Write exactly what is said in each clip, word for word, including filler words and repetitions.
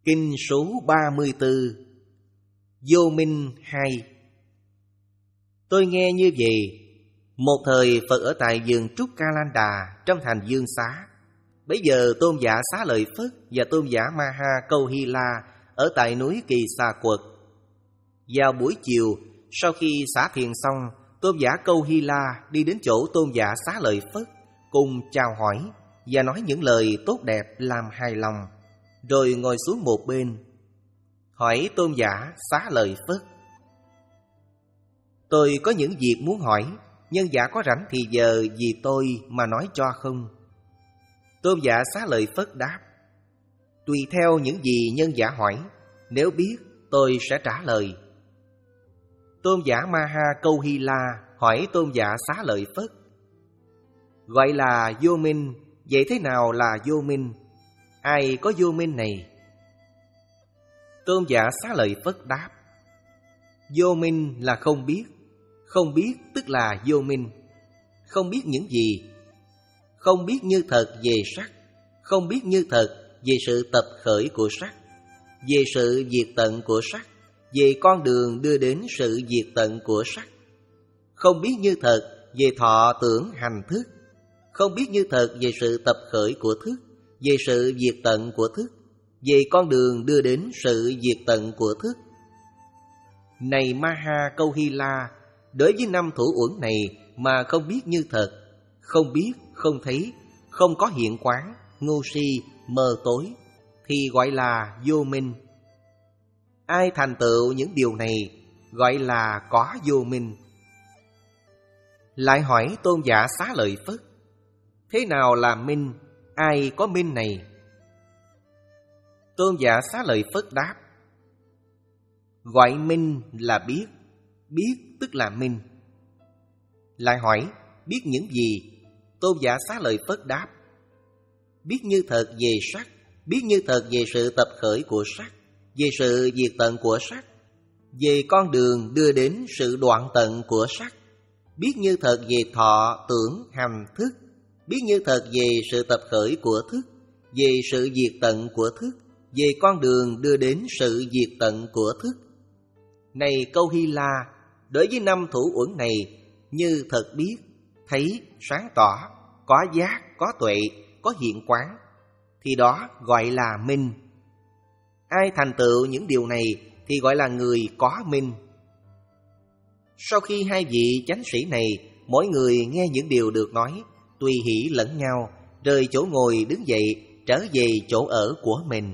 Kinh số ba mươi tư. Vô minh hai. Tôi nghe như vậy. Một thời Phật ở tại vườn Trúc Ca Lan Đà trong thành Dương Xá. Bấy giờ Tôn giả Xá Lợi Phất và Tôn giả Ma Ha Câu Hy La ở tại núi Kỳ Xà Quật. Vào buổi chiều, sau khi xả thiền xong, Tôn giả Câu Hy La đi đến chỗ Tôn giả Xá Lợi Phất, cùng chào hỏi và nói những lời tốt đẹp làm hài lòng, rồi ngồi xuống một bên. Hỏi Tôn giả Xá Lợi Phất: Tôi có những việc muốn hỏi, nhân giả có rảnh thì giờ vì tôi mà nói cho không? Tôn giả Xá Lợi Phất đáp: Tùy theo những gì nhân giả hỏi, nếu biết tôi sẽ trả lời. Tôn giả Ma Ha Câu Hy La hỏi Tôn giả Xá Lợi Phất: Gọi là vô minh, vậy thế nào là vô minh? Ai có vô minh này? Tôn giả Xá Lợi Phất đáp: Vô minh là không biết. Không biết tức là vô minh. Không biết những gì? Không biết như thật về sắc. Không biết như thật về sự tập khởi của sắc, về sự diệt tận của sắc, về con đường đưa đến sự diệt tận của sắc. Không biết như thật về thọ tưởng hành thức. Không biết như thật về sự tập khởi của thức, về sự diệt tận của thức, về con đường đưa đến sự diệt tận của thức. Này Ma Ha Câu Hy La, đối với năm thủ uẩn này mà không biết như thật, không biết, không thấy, không có hiện quán, ngu si, mờ tối, thì gọi là vô minh. Ai thành tựu những điều này gọi là có vô minh. Lại hỏi Tôn giả Xá Lợi Phất: Thế nào là minh? Ai có minh này? Tôn giả Xá Lợi Phất đáp: Gọi minh là biết. Biết tức là minh. Lại hỏi: Biết những gì? Tôn giả Xá Lợi Phất đáp: Biết như thật về sắc. Biết như thật về sự tập khởi của sắc, về sự diệt tận của sắc, về con đường đưa đến sự đoạn tận của sắc. Biết như thật về thọ, tưởng, hành, thức. Biết như thật về sự tập khởi của thức, về sự diệt tận của thức, về con đường đưa đến sự diệt tận của thức. Này Câu Hy La, đối với năm thủ uẩn này, như thật biết, thấy, sáng tỏ, có giác, có tuệ, có hiện quán, thì đó gọi là minh. Ai thành tựu những điều này thì gọi là người có minh. Sau khi hai vị chánh sĩ này, mỗi người nghe những điều được nói, tùy hỷ lẫn nhau, rời chỗ ngồi đứng dậy, trở về chỗ ở của mình.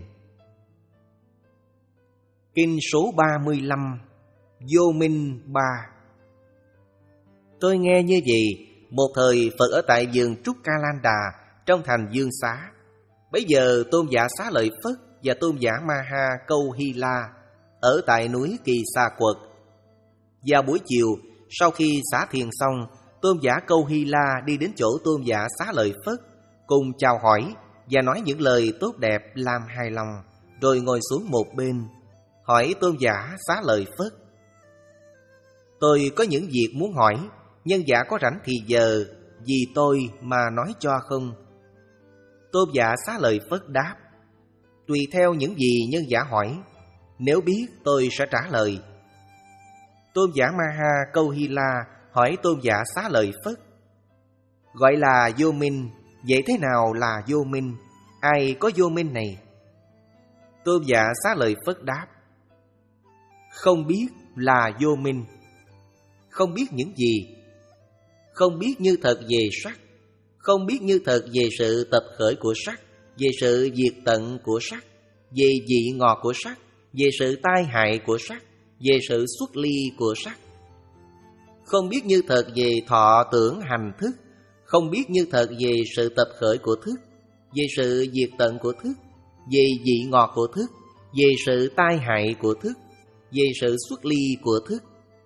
Kinh số ba mươi lăm. Vô minh ba. Tôi nghe như vậy. Một thời Phật ở tại vườn Trúc Ca Lan Đà trong thành Dương Xá. Bấy giờ Tôn giả Xá Lợi Phất và Tôn giả Ma Ha Câu Hy La ở tại núi Kỳ Xà Quật. Vào buổi chiều, sau khi xả thiền xong, Tôn giả Câu Hy La đi đến chỗ Tôn giả Xá Lợi Phất, cùng chào hỏi và nói những lời tốt đẹp làm hài lòng, rồi ngồi xuống một bên. Hỏi Tôn giả Xá Lợi Phất: Tôi có những việc muốn hỏi, nhân giả có rảnh thì giờ vì tôi mà nói cho không? Tôn giả Xá Lợi Phất đáp: Tùy theo những gì nhân giả hỏi, nếu biết tôi sẽ trả lời. Tôn giả Ma Ha Câu Hy La hỏi Tôn giả Xá Lợi Phất: Gọi là vô minh, vậy thế nào là vô minh? Ai có vô minh này? Tôn giả Xá Lợi Phất đáp: Không biết là vô minh. Không biết những gì? Không biết như thật về sắc. Không biết như thật về sự tập khởi của sắc, về sự diệt tận của sắc, về vị ngọt của sắc, về sự tai hại của sắc, về sự xuất ly của sắc. Không biết như thật về thọ tưởng hành thức. Không biết như thật về sự tập khởi của thức, về sự diệt tận của thức, về vị ngọt của thức, về sự tai hại của thức, về sự xuất ly của thức.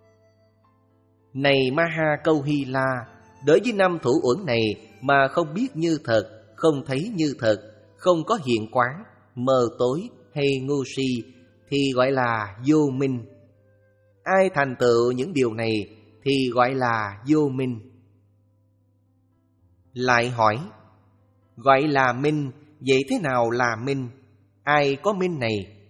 Này Ma Ha Câu Hy La, đối với năm thủ uẩn này mà không biết như thật, không thấy như thật, không có hiện quán, mờ tối hay ngu si, thì gọi là vô minh. Ai thành tựu những điều này thì gọi là vô minh. Lại hỏi: Gọi là minh, vậy thế nào là minh? Ai có minh này?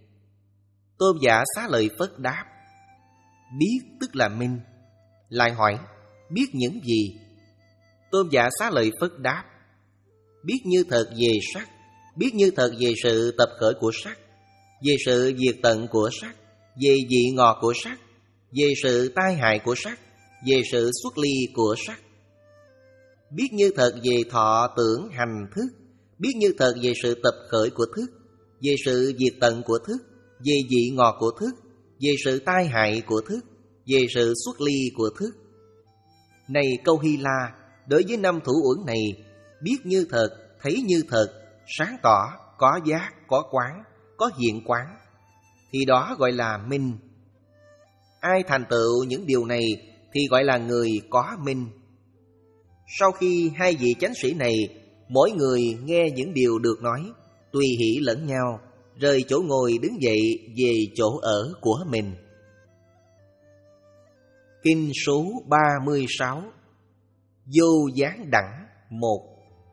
Tôn giả Xá Lợi Phất đáp: biết tức là minh. Lại hỏi: biết những gì? Tôn giả Xá Lợi Phất đáp: biết như thật về sắc, biết như thật về sự tập khởi của sắc, về sự diệt tận của sắc, về vị ngọt của sắc, về sự tai hại của sắc, về sự xuất ly của sắc. Biết như thật về thọ tưởng hành thức, biết như thật về sự tập khởi của thức, về sự diệt tận của thức, về vị ngọt của thức, về sự tai hại của thức, về sự xuất ly của thức. Này Câu Hy La, đối với năm thủ uẩn này, biết như thật, thấy như thật, sáng tỏ, có giác, có quán, có hiện quán, thì đó gọi là minh. Ai thành tựu những điều này thì gọi là người có minh. Sau khi hai vị chánh sĩ này, mỗi người nghe những điều được nói, tùy hỷ lẫn nhau, rời chỗ ngồi đứng dậy về chỗ ở của mình. Kinh số ba mươi sáu. Vô gián đẳng một.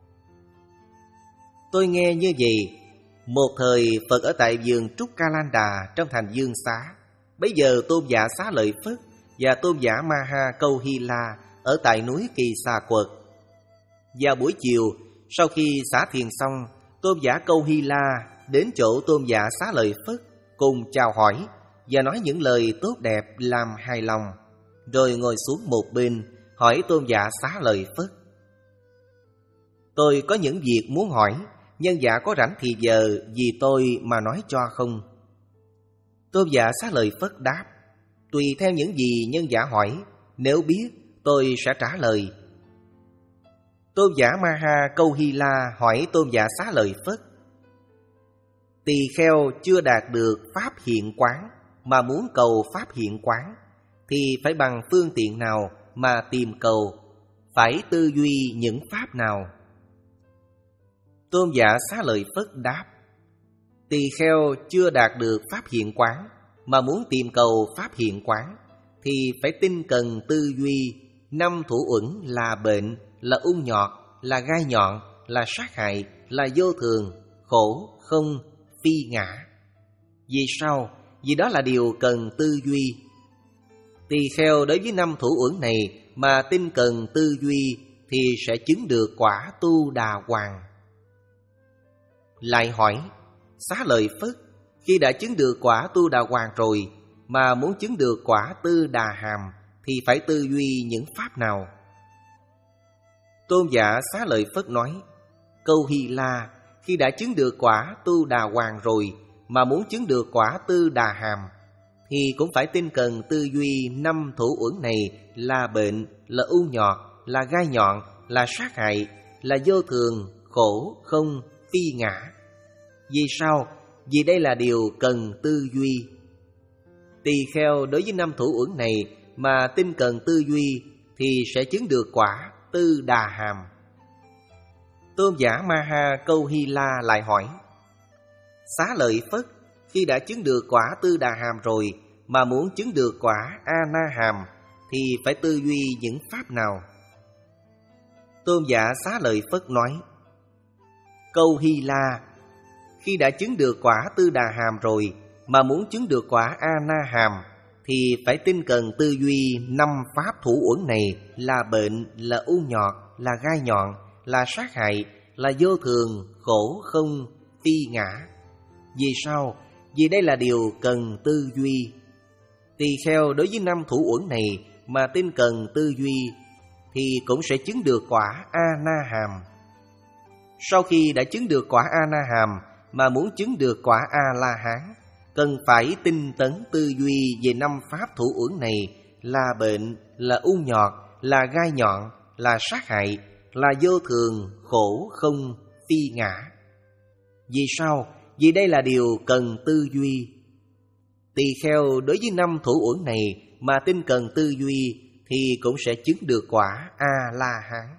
Tôi nghe như vậy. Một thời Phật ở tại vườn Trúc Ca Lan Đà trong thành Dương Xá. Bấy giờ Tôn giả Xá Lợi Phất và Tôn giả Ma Ha Câu Hy La ở tại núi Kỳ Xà Quật. Vào buổi chiều, sau khi xả thiền xong, Tôn giả Câu Hy La đến chỗ Tôn giả Xá Lợi Phất cùng chào hỏi và nói những lời tốt đẹp làm hài lòng, rồi ngồi xuống một bên hỏi Tôn giả Xá Lợi Phất: tôi có những việc muốn hỏi, nhân giả có rảnh thì giờ vì tôi mà nói cho không? Tôn giả Xá Lợi Phất đáp: tùy theo những gì nhân giả hỏi, nếu biết tôi sẽ trả lời. Tôn giả Ma Ha Câu Hy La hỏi Tôn giả Xá Lợi Phất: tỳ kheo chưa đạt được pháp hiện quán mà muốn cầu pháp hiện quán, thì phải bằng phương tiện nào mà tìm cầu, phải tư duy những pháp nào? Tôn giả Xá Lợi Phất đáp: tỳ kheo chưa đạt được pháp hiện quán mà muốn tìm cầu pháp hiện quán, thì phải tinh cần tư duy năm thủ uẩn là bệnh, là ung nhọt, là gai nhọn, là sát hại, là vô thường, khổ, không, phi ngã. Vì sao? Vì đó là điều cần tư duy. Tỳ kheo đối với năm thủ uẩn này mà tinh cần tư duy thì sẽ chứng được quả tu đà hoàng. Lại hỏi: Xá Lợi Phất, khi đã chứng được quả tu đà hoàng rồi mà muốn chứng được quả tư đà hàm thì phải tư duy những pháp nào? Tôn giả Xá Lợi Phất nói: Câu Hy La, khi đã chứng được quả tu đà hoàng rồi mà muốn chứng được quả tư đà hàm thì cũng phải tinh cần tư duy năm thủ uẩn này là bệnh, là u nhọt, là gai nhọn, là sát hại, là vô thường, khổ, không, phi ngã. Vì sao? Vì đây là điều cần tư duy. Tỳ kheo đối với năm thủ uẩn này mà tinh cần tư duy thì sẽ chứng được quả tư đà hàm. Tôn giả Ma Ha Câu Hy La lại hỏi: Xá Lợi Phất, khi đã chứng được quả tư đà hàm rồi mà muốn chứng được quả A Na hàm thì phải tư duy những pháp nào? Tôn giả Xá Lợi Phất nói: Câu Hy La, khi đã chứng được quả tư đà hàm rồi mà muốn chứng được quả A Na hàm thì phải tinh cần tư duy năm pháp thủ uẩn này là bệnh, là u nhọt, là gai nhọn, là sát hại, là vô thường, khổ, không, phi ngã. Vì sao? Vì đây là điều cần tư duy. Tỳ kheo đối với năm thủ uẩn này mà tinh cần tư duy thì cũng sẽ chứng được quả A Na hàm. Sau khi đã chứng được quả A Na hàm mà muốn chứng được quả A La Hán, cần phải tinh tấn tư duy về năm pháp thủ uẩn này là bệnh, là u nhọt, là gai nhọn, là sát hại, là vô thường, khổ, không, phi ngã. Vì sao? Vì đây là điều cần tư duy. Tỳ kheo đối với năm thủ uẩn này mà tinh cần tư duy thì cũng sẽ chứng được quả A La Hán.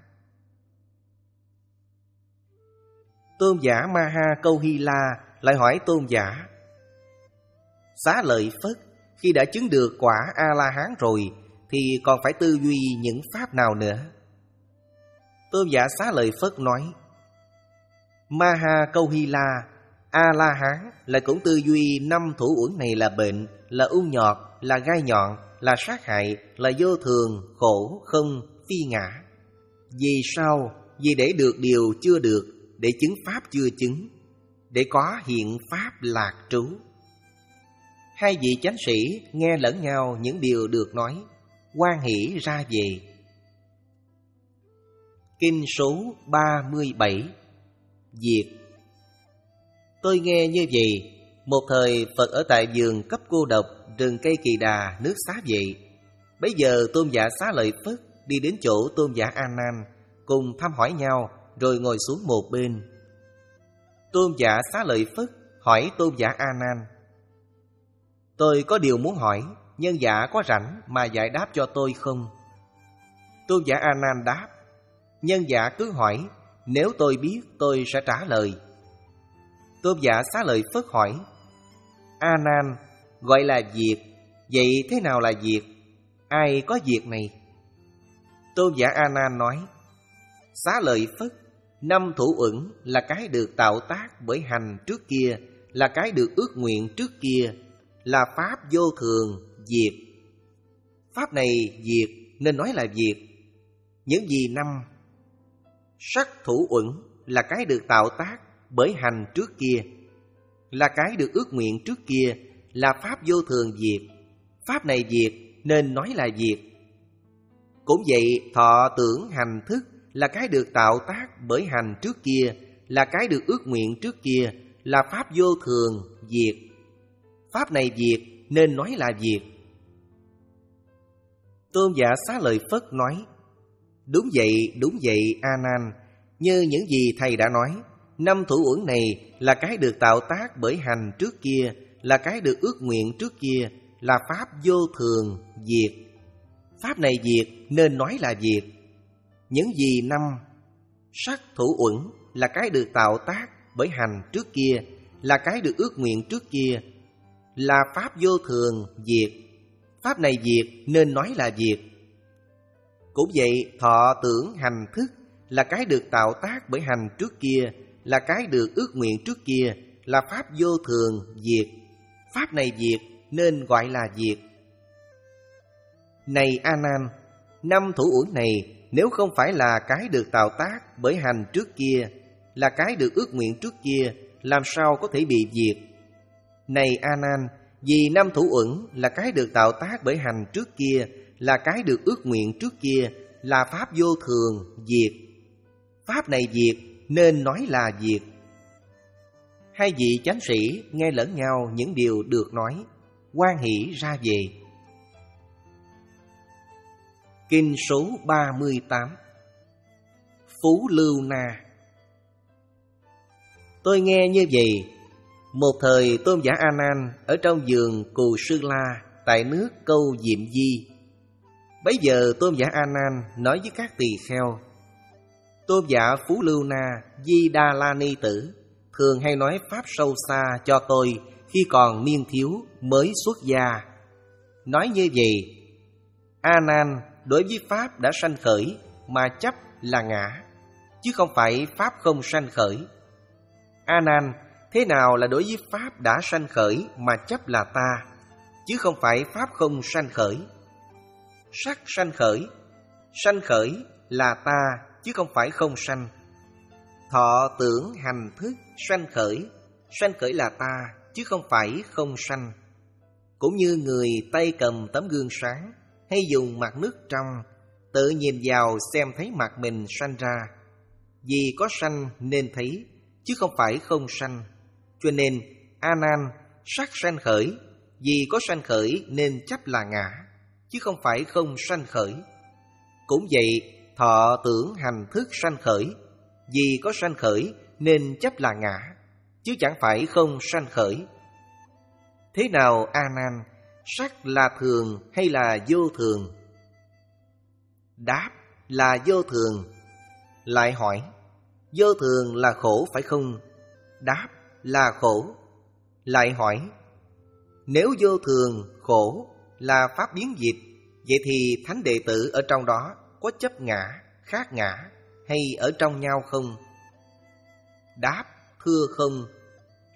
Tôn giả Ma Ha Câu Hy La lại hỏi tôn giả: Xá Lợi Phất, khi đã chứng được quả A La Hán rồi thì còn phải tư duy những pháp nào nữa? Tôn giả Xá Lợi Phất nói: Ma Ha Câu Hy La, A-la-hán lại cũng tư duy năm thủ uẩn này là bệnh, là ung nhọt, là gai nhọn, là sát hại, là vô thường, khổ, không, phi ngã. Vì sao? Vì để được điều chưa được, để chứng pháp chưa chứng, để có hiện pháp lạc trú. Hai vị chánh sĩ nghe lẫn nhau những điều được nói, hoan hỷ ra về. Kinh số ba mươi bảy. Diệt. Tôi nghe như vậy, một thời Phật ở tại vườn cấp cô độc, rừng cây Kỳ Đà, nước Xá Vệ. Bấy giờ Tôn giả Xá Lợi Phất đi đến chỗ Tôn giả A Nan, cùng thăm hỏi nhau, rồi ngồi xuống một bên. Tôn giả Xá Lợi Phất hỏi Tôn giả A Nan: tôi có điều muốn hỏi, nhân giả có rảnh mà giải đáp cho tôi không? Tôn giả A Nan đáp: nhân giả cứ hỏi, nếu tôi biết tôi sẽ trả lời. Tôn giả Xá Lợi Phất hỏi: A Nan, gọi là diệt, vậy thế nào là diệt? Ai có diệt này? Tôn giả A Nan nói: Xá Lợi Phất, năm thủ uẩn là cái được tạo tác bởi hành trước kia, là cái được ước nguyện trước kia, là pháp vô thường, diệt. Pháp này diệt nên nói là diệt. Những gì năm? Sắc thủ uẩn là cái được tạo tác bởi hành trước kia, là cái được ước nguyện trước kia, là pháp vô thường diệt. Pháp này diệt nên nói là diệt. Cũng vậy, thọ tưởng hành thức là cái được tạo tác bởi hành trước kia, là cái được ước nguyện trước kia, là pháp vô thường diệt. Pháp này diệt nên nói là diệt. Tôn giả Xá Lợi Phất nói: đúng vậy, đúng vậy A Nan, như những gì thầy đã nói, năm thủ uẩn này là cái được tạo tác bởi hành trước kia, là cái được ước nguyện trước kia, là pháp vô thường diệt. Pháp này diệt nên nói là diệt. Những gì năm? Sắc thủ uẩn là cái được tạo tác bởi hành trước kia, là cái được ước nguyện trước kia, là pháp vô thường diệt. Pháp này diệt nên nói là diệt. Cũng vậy, thọ tưởng hành thức là cái được tạo tác bởi hành trước kia, là cái được ước nguyện trước kia, là pháp vô thường diệt. Pháp này diệt nên gọi là diệt. Này A Nan, năm thủ uẩn này nếu không phải là cái được tạo tác bởi hành trước kia, là cái được ước nguyện trước kia, làm sao có thể bị diệt? Này A Nan, vì năm thủ uẩn là cái được tạo tác bởi hành trước kia, là cái được ước nguyện trước kia, là pháp vô thường diệt. Pháp này diệt nên nói là diệt. Hai vị chánh sĩ nghe lẫn nhau những điều được nói, hoan hỷ ra về. Kinh số ba mươi tám. Phú Lưu Na. Tôi nghe như vậy, một thời Tôn giả A Nan ở trong vườn Cù Sư La tại nước Câu Diệm Di. Bấy giờ Tôn giả A Nan nói với các tỳ kheo: Tôn giả Phú Lưu Na Di Đà La Ni Tử thường hay nói pháp sâu xa cho tôi khi còn niên thiếu mới xuất gia. Nói như vậy: A Nan, đối với pháp đã sanh khởi mà chấp là ngã, chứ không phải pháp không sanh khởi. A Nan, thế nào là đối với pháp đã sanh khởi mà chấp là ta, chứ không phải pháp không sanh khởi? Sắc sanh khởi, sanh khởi là ta, chứ không phải không sanh. Thọ tưởng hành thức sanh khởi, sanh khởi là ta, chứ không phải không sanh. Cũng như người tay cầm tấm gương sáng, hay dùng mặt nước trong, tự nhìn vào xem thấy mặt mình sanh ra. Vì có sanh nên thấy, chứ không phải không sanh. Cho nên A Nan, sắc sanh khởi, vì có sanh khởi nên chấp là ngã, chứ không phải không sanh khởi. Cũng vậy, thọ tưởng hành thức sanh khởi, vì có sanh khởi nên chấp là ngã, chứ chẳng phải không sanh khởi. Thế nào A Nan, sắc là thường hay là vô thường? Đáp là vô thường. Lại hỏi: vô thường là khổ phải không? Đáp là khổ. Lại hỏi: nếu vô thường, khổ là pháp biến dịch, vậy thì thánh đệ tử ở trong đó có chấp ngã, khác ngã hay ở trong nhau không? Đáp thưa không.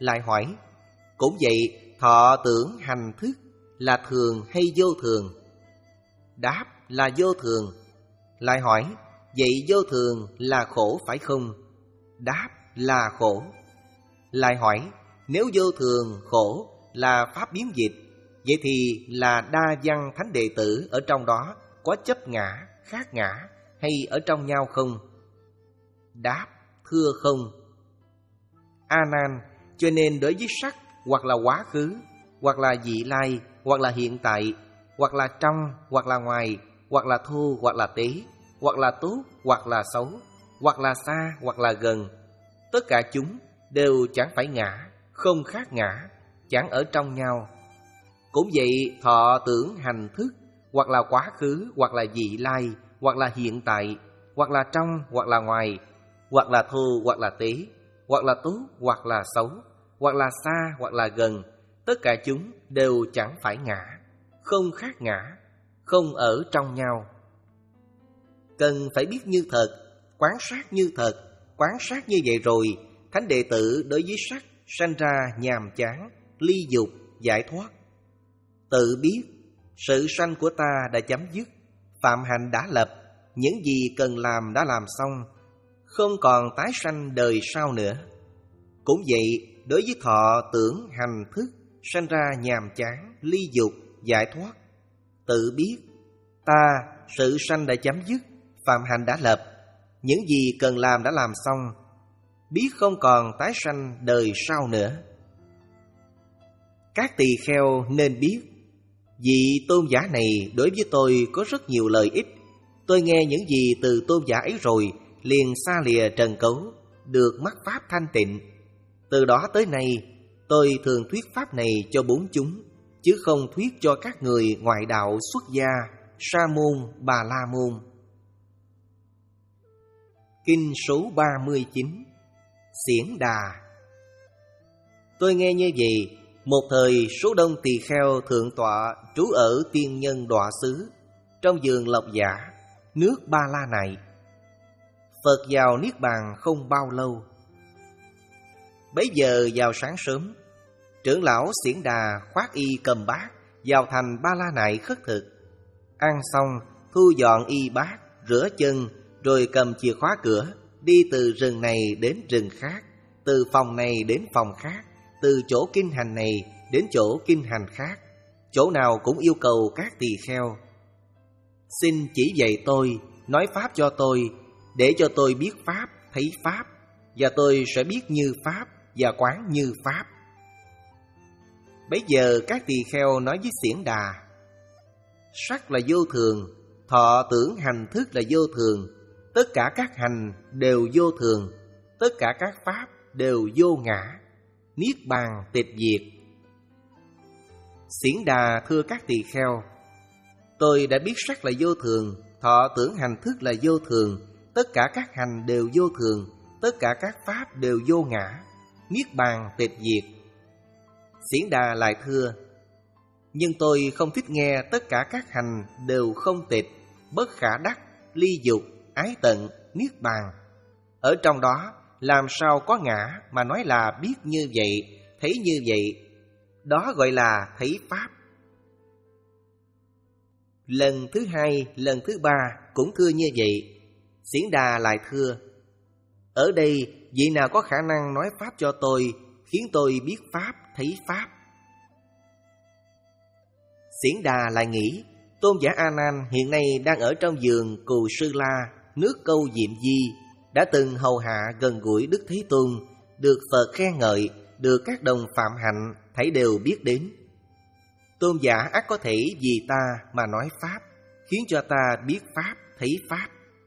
Lại hỏi: cũng vậy, thọ tưởng hành thức là thường hay vô thường? Đáp là vô thường. Lại hỏi: vậy vô thường là khổ phải không? Đáp là khổ. Lại hỏi: nếu vô thường khổ là pháp biến dịch, vậy thì là đa văn thánh đệ tử ở trong đó có chấp ngã, khác ngã hay ở trong nhau không? Đáp: thưa không. A Nan, cho nên đối với sắc hoặc là quá khứ, hoặc là vị lai, hoặc là hiện tại, hoặc là trong, hoặc là ngoài, hoặc là thô, hoặc là tế, hoặc là tốt, hoặc là xấu, hoặc là xa, hoặc là gần, tất cả chúng đều chẳng phải ngã, không khác ngã, chẳng ở trong nhau. Cũng vậy, thọ tưởng hành thức hoặc là quá khứ, hoặc là vị lai, hoặc là hiện tại, hoặc là trong, hoặc là ngoài, hoặc là thô, hoặc là tế, hoặc là tốt, hoặc là xấu, hoặc là xa, hoặc là gần, tất cả chúng đều chẳng phải ngã, không khác ngã, không ở trong nhau. Cần phải biết như thật, quán sát như thật. Quán sát như vậy rồi, thánh đệ tử đối với sắc sanh ra nhàm chán, ly dục, giải thoát. Tự biết sự sanh của ta đã chấm dứt, phạm hạnh đã lập, những gì cần làm đã làm xong, không còn tái sanh đời sau nữa. Cũng vậy, đối với thọ tưởng hành thức sanh ra nhàm chán, ly dục, giải thoát. Tự biết ta sự sanh đã chấm dứt, phạm hạnh đã lập, những gì cần làm đã làm xong, biết không còn tái sanh đời sau nữa. Các tỳ kheo nên biết, vị tôn giả này đối với tôi có rất nhiều lợi ích. Tôi nghe những gì từ tôn giả ấy rồi, liền xa lìa trần cấu, được mắc pháp thanh tịnh. Từ đó tới nay, tôi thường thuyết pháp này cho bốn chúng, chứ không thuyết cho các người ngoại đạo xuất gia, sa môn, bà la môn. Kinh số ba mươi chín. Xiển Đà. Tôi nghe như vậy, một thời số đông tỳ kheo thượng tọa trú ở tiên nhân đọa xứ, trong vườn Lộc Giả, nước Ba La này. Phật vào niết bàn không bao lâu. Bấy giờ vào sáng sớm, trưởng lão Xiển Đà khoác y cầm bát vào thành Ba La Nại khất thực. Ăn xong, thu dọn y bát, rửa chân, rồi cầm chìa khóa cửa, đi từ rừng này đến rừng khác, từ phòng này đến phòng khác, từ chỗ kinh hành này đến chỗ kinh hành khác, chỗ nào cũng yêu cầu các tỳ kheo: xin chỉ dạy tôi, nói pháp cho tôi, để cho tôi biết pháp, thấy pháp, và tôi sẽ biết như pháp và quán như pháp. Bấy giờ các tỳ kheo nói với Xiển Đà: sắc là vô thường, thọ tưởng hành thức là vô thường, tất cả các hành đều vô thường, tất cả các pháp đều vô ngã, niết bàn tịch diệt. Xiển Đà thưa các tỳ kheo: tôi đã biết sắc là vô thường, thọ tưởng hành thức là vô thường, tất cả các hành đều vô thường, tất cả các pháp đều vô ngã, niết bàn tịch diệt. Xiển Đà lại thưa: nhưng tôi không thích nghe tất cả các hành đều không tịch, bất khả đắc, ly dục, ái tận, niết bàn. Ở trong đó làm sao có ngã mà nói là biết như vậy, thấy như vậy? Đó gọi là thấy pháp. Lần thứ hai, lần thứ ba cũng thưa như vậy. Xiển Đà lại thưa: ở đây vị nào có khả năng nói pháp cho tôi, khiến tôi biết pháp, thấy pháp? Xiển Đà lại nghĩ, tôn giả A Nan hiện nay đang ở trong vườn Cù Sư La, nước Câu Diệm Di, đã từng hầu hạ gần gũi Đức Thế Tôn, được Phật khen ngợi, được các đồng phạm hạnh thảy đều biết đến. Tôn giả ắt có thể vì ta mà nói pháp, khiến cho ta biết pháp, thấy pháp.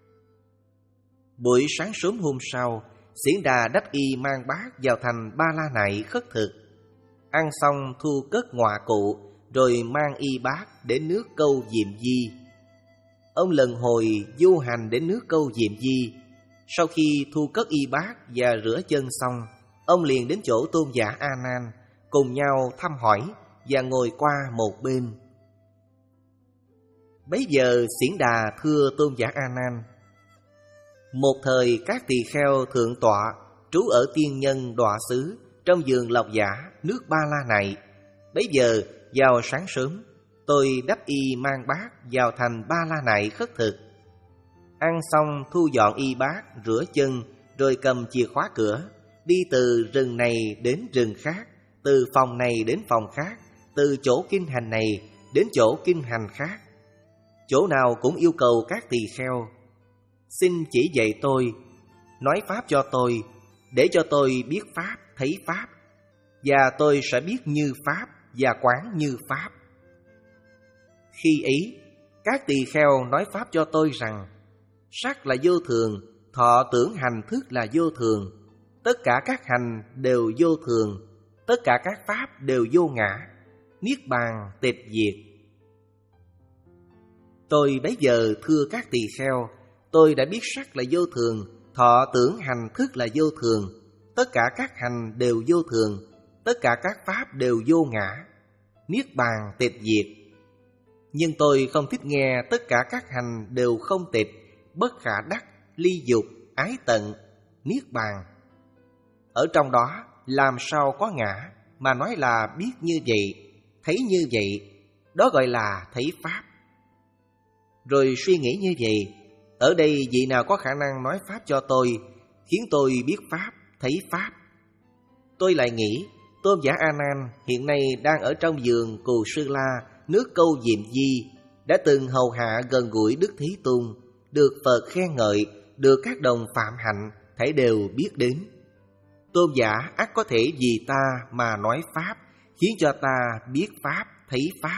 Buổi sáng sớm hôm sau, Xiển Đà đắp y mang bát vào thành Ba La Nại khất thực. Ăn xong thu cất ngọa cụ, rồi mang y bát đến nước Câu Diệm Di. Ông lần hồi du hành đến nước Câu Diệm Di. Sau khi thu cất y bát và rửa chân xong, ông liền đến chỗ tôn giả A Nan, cùng nhau thăm hỏi và ngồi qua một bên. Bấy giờ Xiển Đà thưa tôn giả A Nan: một thời các tỳ kheo thượng tọa trú ở tiên nhân đọa xứ, trong vườn lộc giả nước Ba La này. Bấy giờ vào sáng sớm, tôi đắp y mang bát vào thành Ba La Nại khất thực. Ăn xong thu dọn y bát, rửa chân, rồi cầm chìa khóa cửa, đi từ rừng này đến rừng khác, từ phòng này đến phòng khác, từ chỗ kinh hành này đến chỗ kinh hành khác. Chỗ nào cũng yêu cầu các tỳ kheo: xin chỉ dạy tôi, nói pháp cho tôi, để cho tôi biết pháp, thấy pháp, và tôi sẽ biết như pháp và quán như pháp. Khi ấy, các tỳ kheo nói pháp cho tôi rằng sắc là vô thường, thọ tưởng hành thức là vô thường, tất cả các hành đều vô thường, tất cả các pháp đều vô ngã, niết bàn tịch diệt. Tôi bấy giờ thưa các tỳ kheo, tôi đã biết sắc là vô thường, thọ tưởng hành thức là vô thường, tất cả các hành đều vô thường, tất cả các pháp đều vô ngã, niết bàn tịch diệt. Nhưng tôi không thích nghe tất cả các hành đều không tịch, bất khả đắc, ly dục, ái tận, niết bàn. Ở trong đó làm sao có ngã, mà nói là biết như vậy, thấy như vậy, đó gọi là thấy pháp. Rồi suy nghĩ như vậy, ở đây vị nào có khả năng nói pháp cho tôi, khiến tôi biết pháp, thấy pháp? Tôi lại nghĩ, tôn giả A Nan hiện nay đang ở trong vườn Cù Sư La, nước Câu Diệm Di, đã từng hầu hạ gần gũi Đức Thế Tôn, được Phật khen ngợi, được các đồng phạm hạnh thảy đều biết đến. Tôn giả ắt có thể vì ta mà nói pháp, khiến cho ta biết pháp, thấy pháp.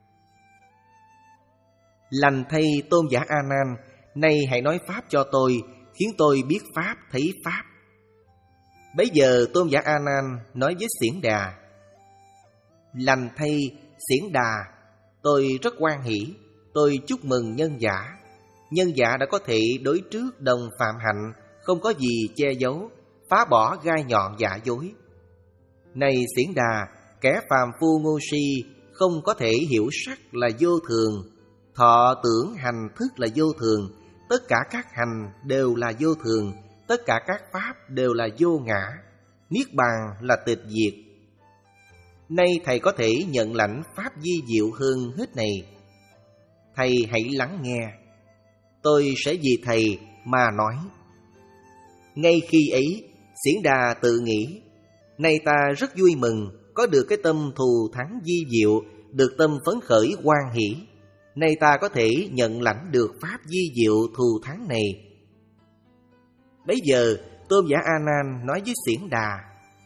Lành thay tôn giả A Nan, nay hãy nói pháp cho tôi, khiến tôi biết pháp, thấy pháp. Bấy giờ tôn giả A Nan nói với Xiển Đà: lành thay Xiển Đà, tôi rất hoan hỷ, tôi chúc mừng nhân giả. Nhân giả đã có thể đối trước đồng phạm hạnh, không có gì che giấu, phá bỏ gai nhọn giả dối. Này Xiển Đà, kẻ phàm phu ngu si không có thể hiểu sắc là vô thường, thọ tưởng hành thức là vô thường, tất cả các hành đều là vô thường, tất cả các pháp đều là vô ngã, niết bàn là tịch diệt. Nay thầy có thể nhận lãnh pháp vi diệu hơn hết này. Thầy hãy lắng nghe, tôi sẽ vì thầy mà nói. Ngay khi ấy, Xiển Đà tự nghĩ, nay ta rất vui mừng, có được cái tâm thù thắng vi diệu, được tâm phấn khởi hoan hỷ. Nay ta có thể nhận lãnh được pháp vi diệu thù thắng này. Bấy giờ tôn giả A Nan nói với Xiển Đà: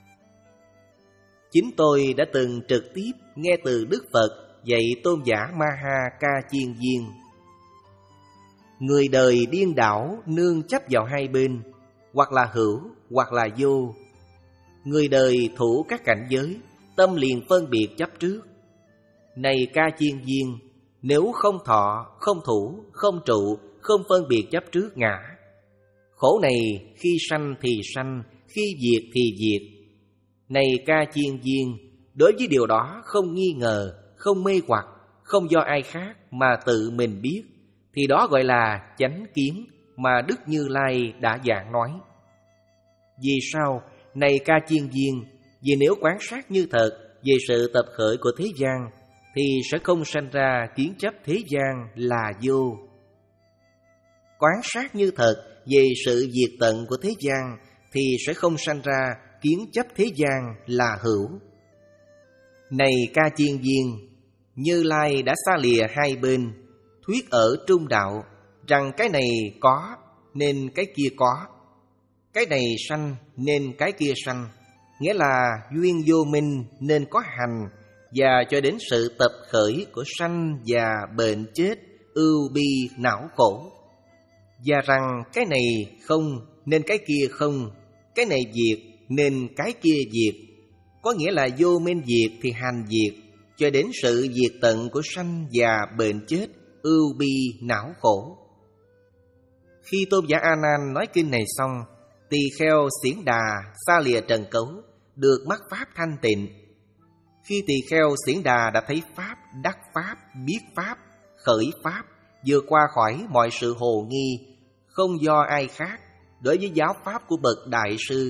chính tôi đã từng trực tiếp nghe từ Đức Phật dạy tôn giả Ma Ha Ca Chiên Viên: người đời điên đảo nương chấp vào hai bên, hoặc là hữu hoặc là vô. Người đời thủ các cảnh giới, tâm liền phân biệt chấp trước. Này Ca Chiên Viên, nếu không thọ, không thủ, không trụ, không phân biệt chấp trước ngã, khổ này khi sanh thì sanh, khi diệt thì diệt. Này Ca Chiên Viên, đối với điều đó không nghi ngờ, không mê hoặc, không do ai khác mà tự mình biết, thì đó gọi là chánh kiến mà Đức Như Lai đã giảng nói. Vì sao? Này Ca Chiên Viên, vì nếu quán sát như thật về sự tập khởi của thế gian, thì sẽ không sanh ra kiến chấp thế gian là vô. Quán sát như thật về sự diệt tận của thế gian, thì sẽ không sanh ra kiến chấp thế gian là hữu. Này Ca Chiên Viên, Như Lai đã xa lìa hai bên, thuyết ở trung đạo, rằng cái này có nên cái kia có, cái này sanh nên cái kia sanh, nghĩa là duyên vô minh nên có hành, và cho đến sự tập khởi của sanh già bệnh chết, ưu bi não khổ. Và rằng cái này không nên cái kia không, cái này diệt nên cái kia diệt, có nghĩa là vô minh diệt thì hành diệt, cho đến sự diệt tận của sanh già bệnh chết, ưu bi não khổ. Khi tôn giả A Nan nói kinh này xong, tỳ kheo Xiển Đà xa lìa trần cấu, được mắc pháp thanh tịnh. Khi tỳ kheo Xiển Đà đã thấy pháp, đắc pháp, biết pháp, khởi pháp, vượt qua khỏi mọi sự hồ nghi, không do ai khác, đối với giáo pháp của bậc đại sư,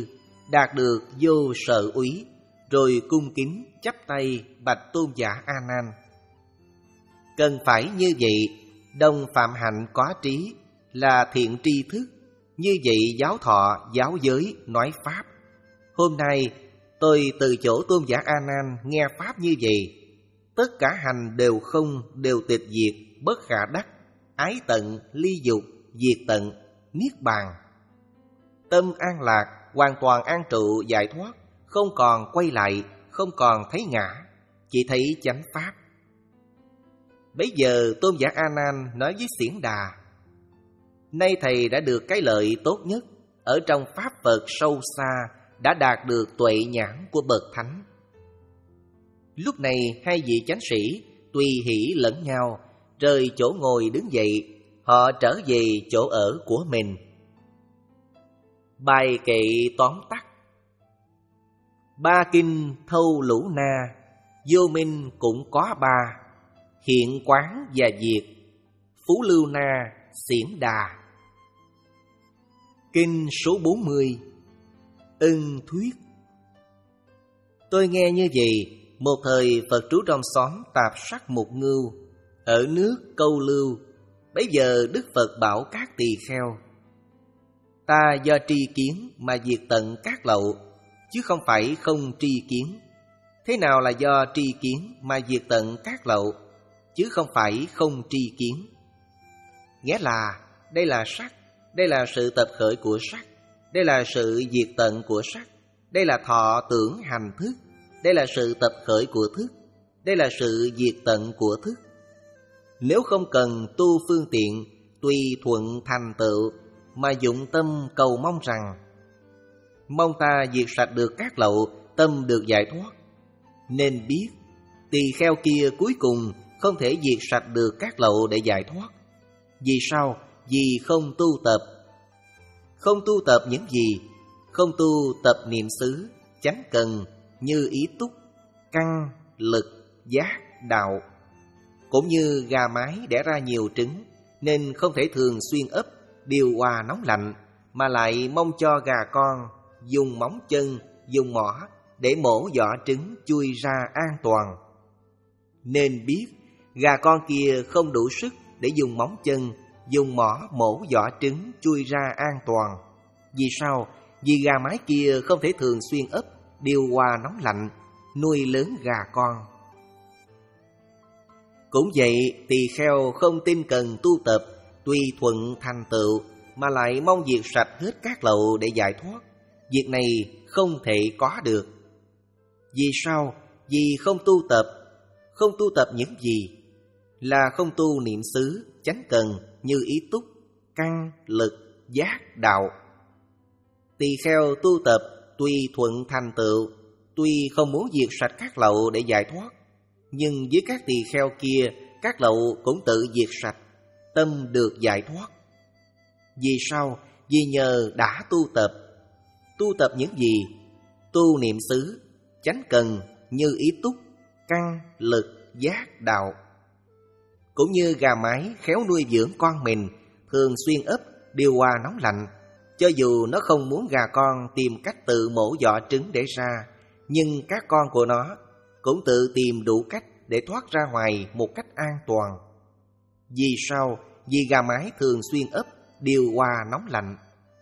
đạt được vô sở úy, rồi cung kính chắp tay bạch tôn giả A Nan. Cần phải như vậy, đồng phạm hạnh có trí, là thiện tri thức, như vậy giáo thọ, giáo giới, nói pháp. Hôm nay tôi từ chỗ tôn giả A Nan nghe pháp như vậy, tất cả hành đều không, đều tịch diệt, bất khả đắc, ái tận, ly dục, diệt tận, niết bàn. Tâm an lạc, hoàn toàn an trụ giải thoát, không còn quay lại, không còn thấy ngã, chỉ thấy chánh pháp. Bấy giờ tôn giả A Nan nói với Xiển Đà: nay thầy đã được cái lợi tốt nhất, ở trong pháp Phật sâu xa, đã đạt được tuệ nhãn của bậc thánh. Lúc này hai vị chánh sĩ tùy hỷ lẫn nhau, rời chỗ ngồi đứng dậy, họ trở về chỗ ở của mình. Bài kệ tóm tắt: ba kinh thâu lũ na, vô minh cũng có ba, hiện quán và diệt, phú lưu na, Xiển Đà. Kinh số bốn mươi, Ưng Thuyết. Tôi nghe như vậy, một thời Phật trú trong xóm Tạp Sắc Mục Ngưu, ở nước Câu Lưu. Bấy giờ Đức Phật bảo các tỳ kheo: ta do tri kiến mà diệt tận các lậu, chứ không phải không tri kiến. Thế nào là do tri kiến mà diệt tận các lậu, chứ không phải không tri kiến? Nghĩa là đây là sắc, đây là sự tập khởi của sắc, đây là sự diệt tận của sắc, đây là thọ tưởng hành thức, đây là sự tập khởi của thức, đây là sự diệt tận của thức. Nếu không cần tu phương tiện, tùy thuận thành tựu, mà dụng tâm cầu mong rằng mong ta diệt sạch được các lậu, tâm được giải thoát, nên biết tỳ kheo kia cuối cùng không thể diệt sạch được các lậu để giải thoát. Vì sao? Vì không tu tập. Không tu tập những gì? Không tu tập niệm xứ, chánh cần, như ý túc, căn, lực, giác, đạo. Cũng như gà mái đẻ ra nhiều trứng, nên không thể thường xuyên ấp, điều hòa nóng lạnh, mà lại mong cho gà con dùng móng chân, dùng mỏ để mổ vỏ trứng chui ra an toàn. Nên biết gà con kia không đủ sức để dùng móng chân, dùng mỏ mổ vỏ trứng chui ra an toàn. Vì sao? Vì gà mái kia không thể thường xuyên ấp, điều hòa nóng lạnh, nuôi lớn gà con. Cũng vậy, tỳ kheo không tin cần tu tập, tùy thuận thành tựu, mà lại mong diệt sạch hết các lậu để giải thoát. Việc này không thể có được. Vì sao? Vì không tu tập. Không tu tập những gì? Là không tu niệm xứ, chánh cần, như ý túc, căn, lực, giác, đạo. Tỳ kheo tu tập, tùy thuận thành tựu, tuy không muốn diệt sạch các lậu để giải thoát, nhưng với các tỳ kheo kia, các lậu cũng tự diệt sạch, tâm được giải thoát. Vì sao? Vì nhờ đã tu tập. Tu tập những gì? Tu niệm xứ, chánh cần, như ý túc, căn, lực, giác, đạo. Cũng như gà mái khéo nuôi dưỡng con mình, thường xuyên ấp, điều hòa nóng lạnh. Cho dù nó không muốn gà con tìm cách tự mổ vỏ trứng để ra, nhưng các con của nó cũng tự tìm đủ cách để thoát ra ngoài một cách an toàn. Vì sao? Vì gà mái thường xuyên ấp, điều hòa nóng lạnh.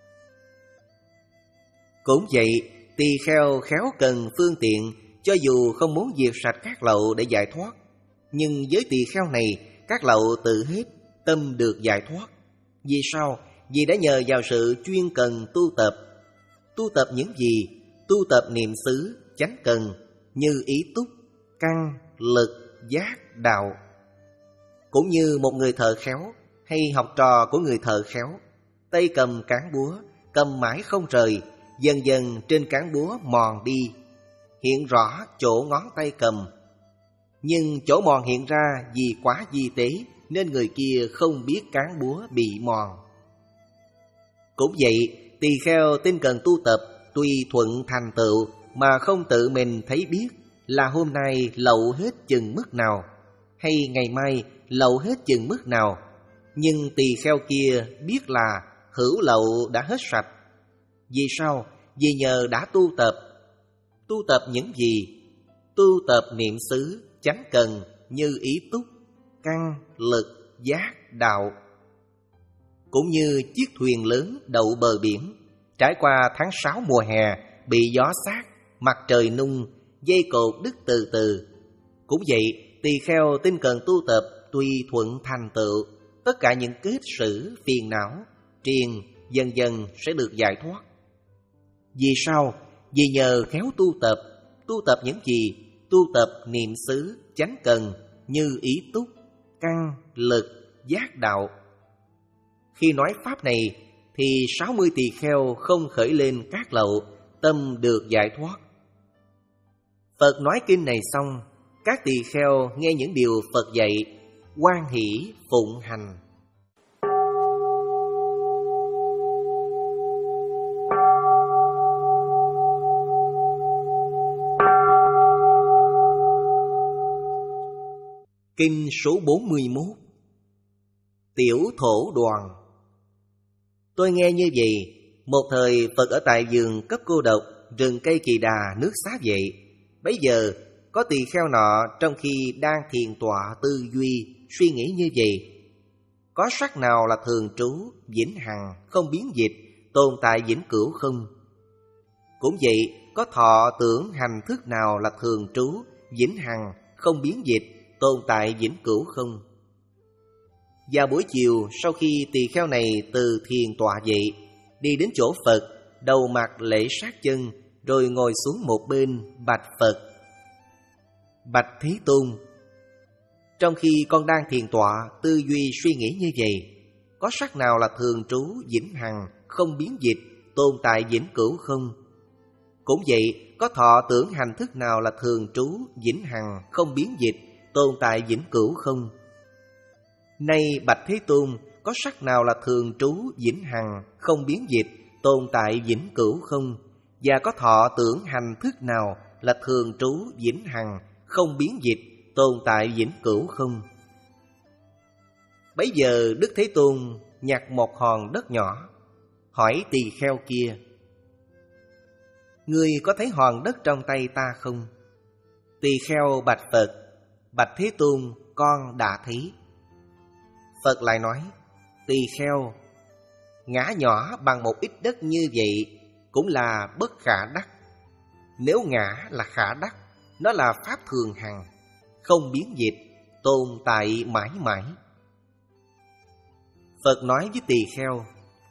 Cũng vậy, tỳ kheo khéo cần phương tiện, cho dù không muốn diệt sạch các lậu để giải thoát, nhưng với tỳ kheo này, các lậu tự hết, tâm được giải thoát. Vì sao? Vì đã nhờ vào sự chuyên cần tu tập. Tu tập những gì? Tu tập niệm xứ, chánh cần, như ý túc, căn, lực, giác, đạo. Cũng như một người thợ khéo hay học trò của người thợ khéo, tay cầm cán búa, cầm mãi không rời, dần dần trên cán búa mòn đi, hiện rõ chỗ ngón tay cầm. Nhưng chỗ mòn hiện ra vì quá vi tế, nên người kia không biết cán búa bị mòn. Cũng vậy, tỳ kheo tinh cần tu tập, tùy thuận thành tựu, mà không tự mình thấy biết là hôm nay lậu hết chừng mức nào, hay ngày mai lậu hết chừng mức nào. Nhưng tỳ kheo kia biết là hữu lậu đã hết sạch. Vì sao? vì nhờ đã tu tập. Tu tập những gì? Tu tập niệm xứ, chánh cần, như ý túc, căn, lực, giác, đạo. Cũng như chiếc thuyền lớn đậu bờ biển, trải qua tháng sáu mùa hè, bị gió sát, mặt trời nung, dây cột đứt từ từ. Cũng vậy, tỳ kheo tinh cần tu tập, tùy thuận thành tựu, tất cả những kết sử, phiền não, triền dần dần sẽ được giải thoát. Vì sao? Vì nhờ khéo tu tập. Tu tập những gì? Tu tập niệm xứ, chánh cần, như ý túc, căn, lực, giác, đạo. Khi nói pháp này thì sáu mươi tỳ kheo không khởi lên các lậu, tâm được giải thoát. Phật nói kinh này xong, các tỳ kheo nghe những điều Phật dạy, hoan hỷ phụng hành. Kinh số bốn mươi mốt. Tiểu thổ đoàn. Tôi nghe như vậy, một thời Phật ở tại vườn cấp cô độc, rừng cây kỳ đà, nước Xá Vệ. Bấy giờ có tỳ kheo nọ trong khi đang thiền tọa tư duy, suy nghĩ như vậy: có sắc nào là thường trú, vĩnh hằng, không biến dịch, tồn tại vĩnh cửu không? Cũng vậy, có thọ tưởng hành thức nào là thường trú, vĩnh hằng, không biến dịch, tồn tại vĩnh cửu không? Vào buổi chiều, sau khi tỳ kheo này từ thiền tọa dậy, đi đến chỗ Phật, đầu mặt lễ sát chân, rồi ngồi xuống một bên bạch Phật: bạch Thế Tôn, trong khi con đang thiền tọa tư duy suy nghĩ như vậy, có sắc nào là thường trú, vĩnh hằng, không biến dịch, tồn tại vĩnh cửu không? Cũng vậy, có thọ tưởng hành thức nào là thường trú, vĩnh hằng, không biến dịch, tồn tại vĩnh cửu không? Nay bạch Thế Tôn, có sắc nào là thường trú, vĩnh hằng, không biến dịch, tồn tại vĩnh cửu không? Và có thọ tưởng hành thức nào là thường trú, vĩnh hằng, không biến dịch, tồn tại vĩnh cửu không? Bấy giờ Đức Thế Tôn nhặt một hòn đất nhỏ, hỏi tỳ kheo kia: ngươi có thấy hòn đất trong tay ta không? Tỳ kheo bạch Phật: bạch Thế Tôn, con đã thấy. Phật lại nói: tỳ kheo, ngã nhỏ bằng một ít đất như vậy cũng là bất khả đắc. Nếu ngã là khả đắc, nó là pháp thường hằng, không biến dịch, tồn tại mãi mãi. Phật nói với tỳ kheo: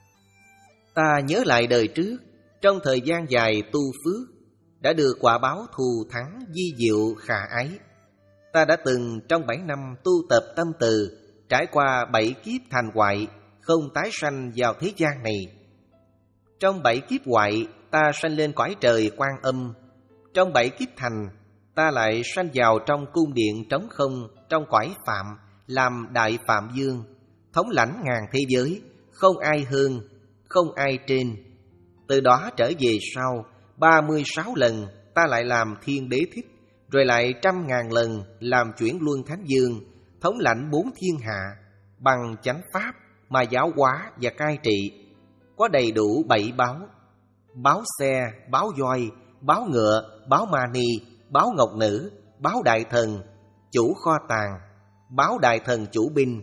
ta nhớ lại đời trước, trong thời gian dài tu phước, đã được quả báo thù thắng vi diệu khả ái. Ta đã từng trong bảy năm tu tập tâm từ, trải qua bảy kiếp thành hoại, không tái sanh vào thế gian này. Trong bảy kiếp hoại, ta sanh lên cõi trời Quan Âm. Trong bảy kiếp thành, ta lại sanh vào trong cung điện trống không, trong cõi Phạm, làm Đại Phạm Vương, thống lãnh ngàn thế giới, không ai hơn, không ai trên. Từ đó trở về sau, ba mươi sáu lần ta lại làm Thiên Đế Thích, rồi lại trăm ngàn lần làm Chuyển Luân Thánh Vương, thống lãnh bốn thiên hạ, bằng chánh pháp mà giáo hóa và cai trị. Có đầy đủ bảy báo: báo xe, báo voi, báo ngựa, báo ma ni, báo ngọc nữ, báo đại thần, chủ kho tàng, báo đại thần chủ binh.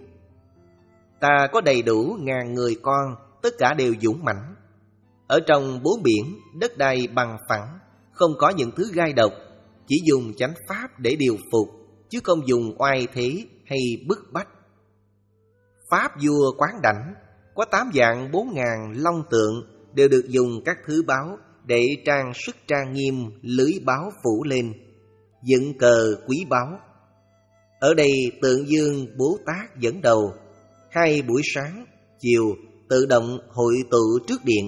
Ta có đầy đủ ngàn người con, tất cả đều dũng mãnh. Ở trong bốn biển, đất đai bằng phẳng, không có những thứ gai độc, chỉ dùng chánh pháp để điều phục, chứ không dùng oai thế hay bức bách. Pháp vua quán đảnh, có tám vạn bốn ngàn long tượng, đều được dùng các thứ báo để trang sức trang nghiêm, lưới báo phủ lên, dựng cờ quý báu. Ở đây Tượng Dương Bố Tát dẫn đầu, hai buổi sáng, chiều tự động hội tụ trước điện.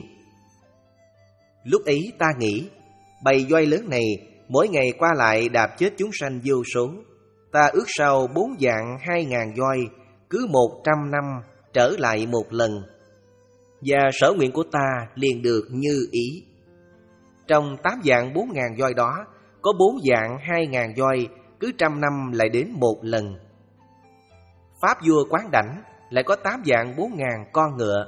Lúc ấy ta nghĩ, bầy voi lớn này mỗi ngày qua lại đạp chết chúng sanh vô số. Ta ước sau bốn vạn hai ngàn voi, cứ một trăm năm trở lại một lần, và sở nguyện của ta liền được như ý. Trong tám vạn bốn ngàn voi đó, có bốn vạn hai ngàn voi, cứ trăm năm lại đến một lần. Pháp vua quán đảnh lại có tám vạn bốn ngàn con ngựa,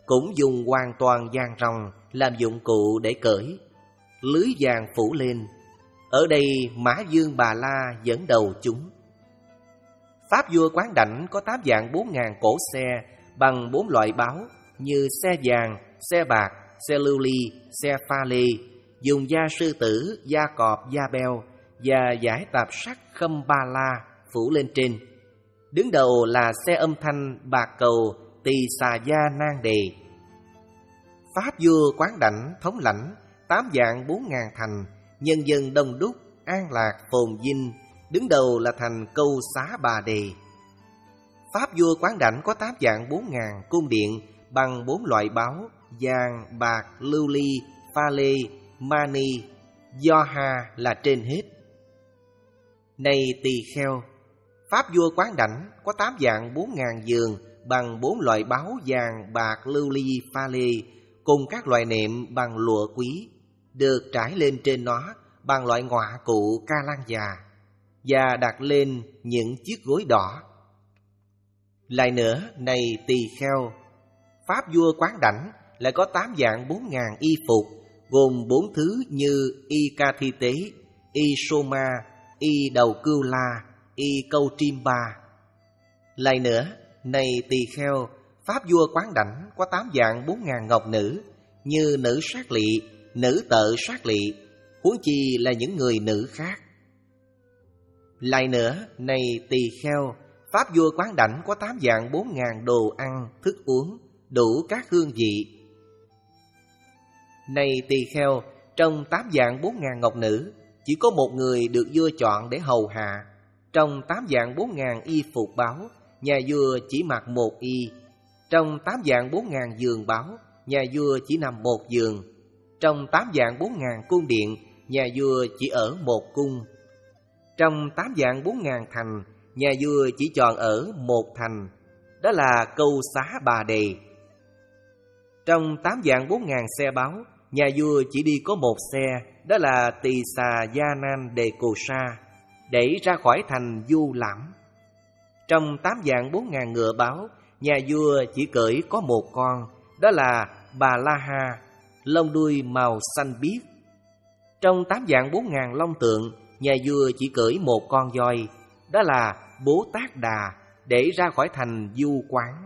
cũng dùng hoàn toàn vàng ròng làm dụng cụ để cởi, lưới vàng phủ lên. Ở đây Mã Vương Bà La dẫn đầu chúng. Pháp vua Quán Đảnh có tám vạn bốn ngàn cỗ xe bằng bốn loại báu như xe vàng, xe bạc, xe lưu ly, xe pha lê, dùng da sư tử, da cọp, da beo và vải tạp sắt khâm ba la phủ lên trên. Đứng đầu là xe âm thanh bạc cầu tỳ xà gia nan đề. Pháp vua Quán Đảnh thống lãnh tám vạn bốn ngàn thành, nhân dân đông đúc, an lạc phồn vinh. Đứng đầu là thành Câu Xá Bà Đề. Pháp vua Quán Đảnh có tám vạn bốn ngàn cung điện bằng bốn loại báu: vàng, bạc, lưu ly, pha lê, mani, do ha là trên hết. Này tỳ kheo, Pháp vua Quán Đảnh có tám vạn bốn ngàn giường bằng bốn loại báu vàng, bạc, lưu ly, pha lê, cùng các loại nệm bằng lụa quý, được trải lên trên nó bằng loại ngọa cụ ca lan già, và đặt lên những chiếc gối đỏ. Lại nữa, này tỳ kheo, Pháp vua Quán Đảnh lại có tám vạn bốn ngàn y phục, gồm bốn thứ như y ca thi tế, y soma, y đầu cưu la, y câu trim ba. Lại nữa, này tỳ kheo, Pháp vua Quán Đảnh có tám vạn bốn ngàn ngọc nữ, như nữ sát lị, nữ tợ sát lị, huống chi là những người nữ khác. Lại nữa, này tỳ kheo, Pháp vua Quán Đảnh có tám vạn bốn ngàn đồ ăn, thức uống, đủ các hương vị. Này tỳ kheo, trong tám vạn bốn ngàn ngọc nữ, chỉ có một người được vua chọn để hầu hạ. Trong tám vạn bốn ngàn y phục báu, nhà vua chỉ mặc một y. Trong tám vạn bốn ngàn giường báu, nhà vua chỉ nằm một giường. Trong tám vạn bốn ngàn cung điện, nhà vua chỉ ở một cung. Trong tám vạn bốn ngàn thành, nhà vua chỉ chọn ở một thành, đó là Câu Xá Bà Đề. Trong tám vạn bốn ngàn xe báu, nhà vua chỉ đi có một xe, đó là Tỳ Xà Gia Nan Đề Cồ Sa, để ra khỏi thành du lãm. Trong tám vạn bốn ngàn ngựa báu, nhà vua chỉ cưỡi có một con, đó là Bà La Ha, lông đuôi màu xanh biếc. Trong tám vạn bốn ngàn long tượng, nhà vua chỉ cưỡi một con voi, đó là Bố Tát Đà, để ra khỏi thành du quán.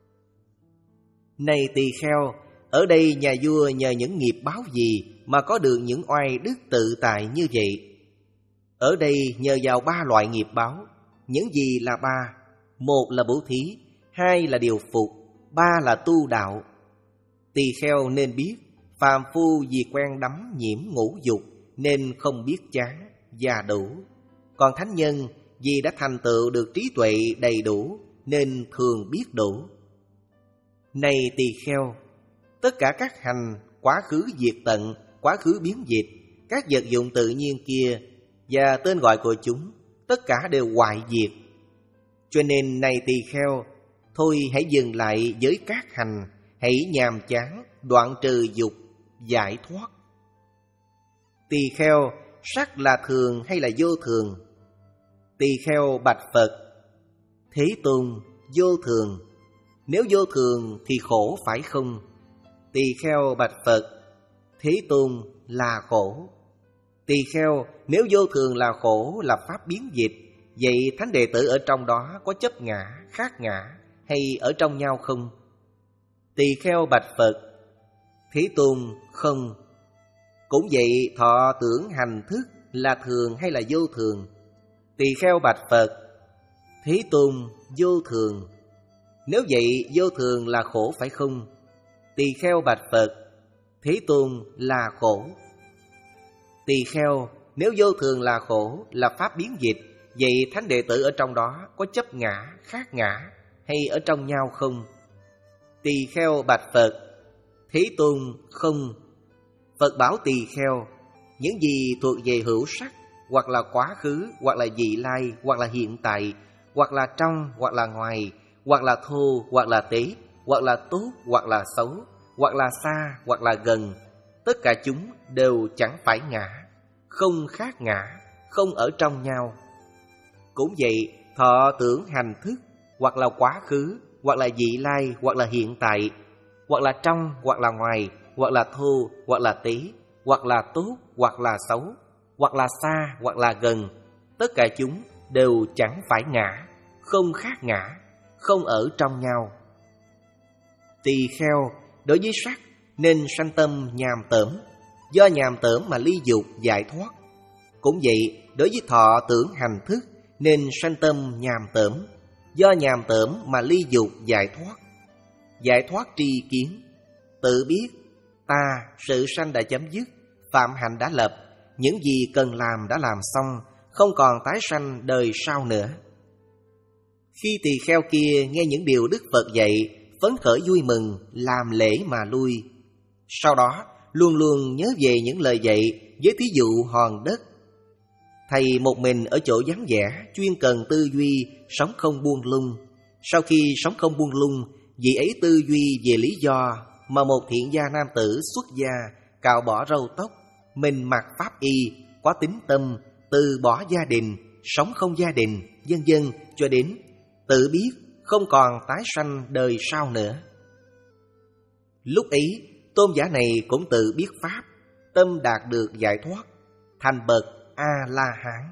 Này tỳ kheo, ở đây nhà vua nhờ những nghiệp báo gì mà có được những oai đức tự tại như vậy? Ở đây nhờ vào ba loại nghiệp báo. Những gì là ba? Một là bố thí, hai là điều phục, ba là tu đạo. Tỳ kheo nên biết, phàm phu vì quen đắm nhiễm ngũ dục nên không biết chán và đủ. Còn thánh nhân vì đã thành tựu được trí tuệ đầy đủ nên thường biết đủ. Này tỳ kheo, tất cả các hành quá khứ diệt tận, quá khứ biến dịch, các vật dụng tự nhiên kia và tên gọi của chúng, tất cả đều hoại diệt. Cho nên này tỳ kheo, thôi hãy dừng lại với các hành, hãy nhàm chán, đoạn trừ dục, giải thoát. Tỳ kheo, sắc là thường hay là vô thường? Tỳ kheo bạch Phật: Thế Tôn, vô thường. Nếu vô thường thì khổ phải không? Tỳ kheo bạch Phật: Thế Tôn, là khổ. Tỳ kheo, nếu vô thường là khổ, là pháp biến dịch, vậy thánh đệ tử ở trong đó có chấp ngã, khác ngã hay ở trong nhau không? Tỳ kheo bạch Phật: Thế Tôn, không. Cũng vậy, thọ tưởng hành thức là thường hay là vô thường? Tỳ kheo bạch Phật: Thế Tôn, vô thường. Nếu vậy, vô thường là khổ phải không? Tỳ kheo bạch Phật: Thế Tôn, là khổ. Tỳ kheo, nếu vô thường là khổ, là pháp biến dịch, vậy thánh đệ tử ở trong đó có chấp ngã, khác ngã hay ở trong nhau không? Tỳ kheo bạch Phật: Thế Tôn, không. Phật bảo tỳ kheo: những gì thuộc về hữu sắc, hoặc là quá khứ, hoặc là vị lai, hoặc là hiện tại, hoặc là trong, hoặc là ngoài, hoặc là thô, hoặc là tế, hoặc là tốt, hoặc là xấu, hoặc là xa, hoặc là gần, tất cả chúng đều chẳng phải ngã, không khác ngã, không ở trong nhau. Cũng vậy, thọ tưởng hành thức, hoặc là quá khứ, hoặc là vị lai, hoặc là hiện tại, hoặc là trong, hoặc là ngoài, hoặc là thô, hoặc là tế, hoặc là tốt, hoặc là xấu, hoặc là xa, hoặc là gần, tất cả chúng đều chẳng phải ngã, không khác ngã, không ở trong nhau. Tỳ kheo đối với sắc nên sanh tâm nhàm tởm, do nhàm tởm mà ly dục giải thoát. Cũng vậy, đối với thọ tưởng hành thức nên sanh tâm nhàm tởm, do nhàm tởm mà ly dục giải thoát. Giải thoát tri kiến, tự biết ta sự sanh đã chấm dứt, phạm hạnh đã lập, những gì cần làm đã làm xong, không còn tái sanh đời sau nữa. Khi tỳ kheo kia nghe những điều Đức Phật dạy, phấn khởi vui mừng, làm lễ mà lui. Sau đó luôn luôn nhớ về những lời dạy với thí dụ hòn đất. Thầy một mình ở chỗ vắng vẻ, chuyên cần tư duy, sống không buông lung. Sau khi sống không buông lung, vị ấy tư duy về lý do mà một thiện gia nam tử xuất gia, cạo bỏ râu tóc, mình mặc pháp y, có tín tâm, từ bỏ gia đình, sống không gia đình, vân vân cho đến tự biết không còn tái sanh đời sau nữa. Lúc ấy, tôn giả này cũng tự biết pháp, tâm đạt được giải thoát, thành bậc A-la-hán.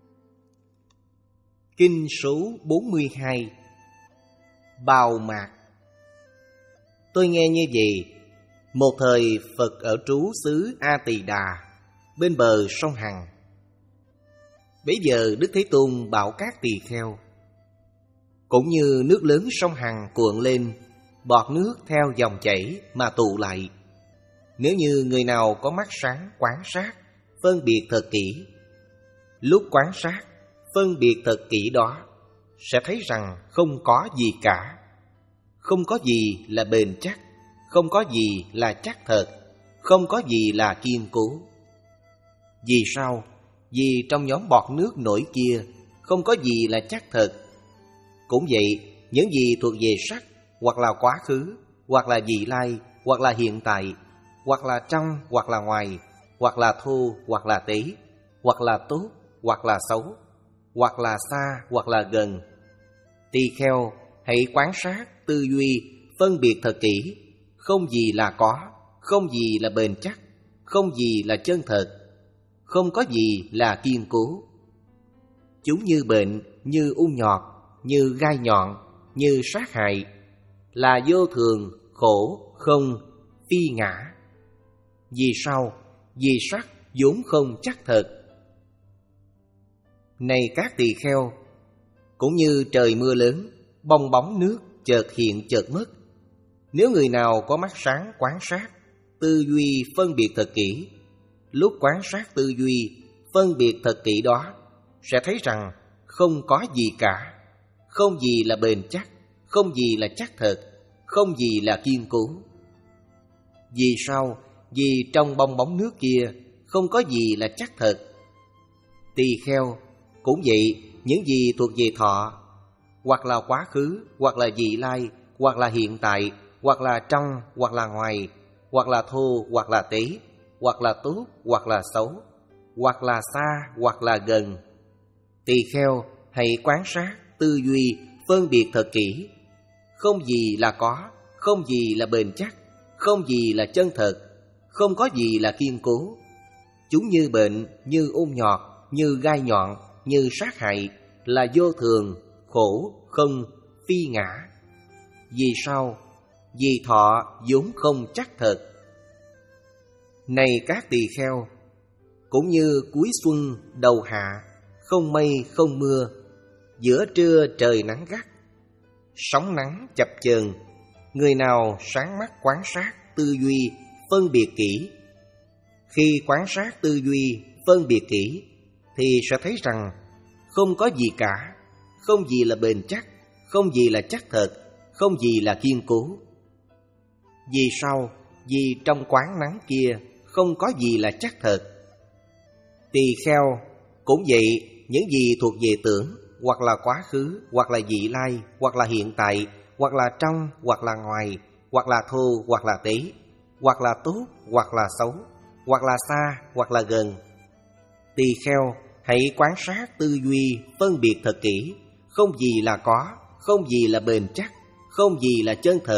Kinh số bốn mươi hai. Bào mạc. Tôi nghe như vậy, một thời Phật ở trú xứ A Tỳ Đà, bên bờ sông Hằng. Bấy giờ Đức Thế Tôn bảo các tỳ kheo: cũng như nước lớn sông Hằng cuộn lên, bọt nước theo dòng chảy mà tụ lại. Nếu như người nào có mắt sáng quán sát, phân biệt thật kỹ, lúc quán sát, phân biệt thật kỹ đó, sẽ thấy rằng không có gì cả. Không có gì là bền chắc, không có gì là chắc thật, không có gì là kiên cố. Vì sao? Vì trong nhóm bọt nước nổi kia, không có gì là chắc thật. Cũng vậy, những gì thuộc về sắc, hoặc là quá khứ, hoặc là vị lai, hoặc là hiện tại, hoặc là trong, hoặc là ngoài, hoặc là thô, hoặc là tế, hoặc là tốt, hoặc là xấu, hoặc là xa, hoặc là gần. Tỳ kheo hãy quán sát, tư duy, phân biệt thật kỹ. Không gì là có, không gì là bền chắc, không gì là chân thật, không có gì là kiên cố. Chúng như bệnh, như ung nhọt, như gai nhọn, như sát hại, là vô thường, khổ, không, phi ngã. Vì sao? Vì sắc vốn không chắc thật. Này các tỳ kheo, cũng như trời mưa lớn, bong bóng nước chợt hiện chợt mất. Nếu người nào có mắt sáng quán sát, tư duy phân biệt thật kỹ, lúc quán sát tư duy, phân biệt thật kỹ đó, sẽ thấy rằng không có gì cả, không gì là bền chắc, không gì là chắc thật, không gì là kiên cố. Vì sao? Vì trong bong bóng nước kia không có gì là chắc thật. Tỳ kheo, cũng vậy, những gì thuộc về thọ, hoặc là quá khứ, hoặc là vị lai, hoặc là hiện tại, hoặc là trong, hoặc là ngoài, hoặc là thô, hoặc là tế, hoặc là tốt, hoặc là xấu, hoặc là xa, hoặc là gần. Tỳ kheo hãy quán sát, tư duy, phân biệt thật kỹ. Không gì là có, không gì là bền chắc, không gì là chân thật, không có gì là kiên cố. Chúng như bệnh, như ung nhọt, như gai nhọn, như sát hại, là vô thường, khổ, không, phi ngã. Vì sao? Vì thọ vốn không chắc thật. Này các tỳ kheo, cũng như cuối xuân đầu hạ, không mây không mưa, giữa trưa trời nắng gắt, sóng nắng chập chờn, người nào sáng mắt quán sát, tư duy, phân biệt kỹ. Khi quán sát tư duy, phân biệt kỹ, thì sẽ thấy rằng không có gì cả, không gì là bền chắc, không gì là chắc thật, không gì là kiên cố. Vì sao? Vì trong quán nắng kia không có gì là chắc thật. Tỳ kheo, cũng vậy, những gì thuộc về tưởng, hoặc là quá khứ, hoặc là vị lai, hoặc là hiện tại, hoặc là trong, hoặc là ngoài, hoặc là thô, hoặc là tế, hoặc là tốt, hoặc là xấu, hoặc là xa, hoặc là gần. Tỳ kheo hãy quán sát, tư duy, phân biệt thật kỹ. Không gì là có, không gì là bền chắc, không gì là chân thật,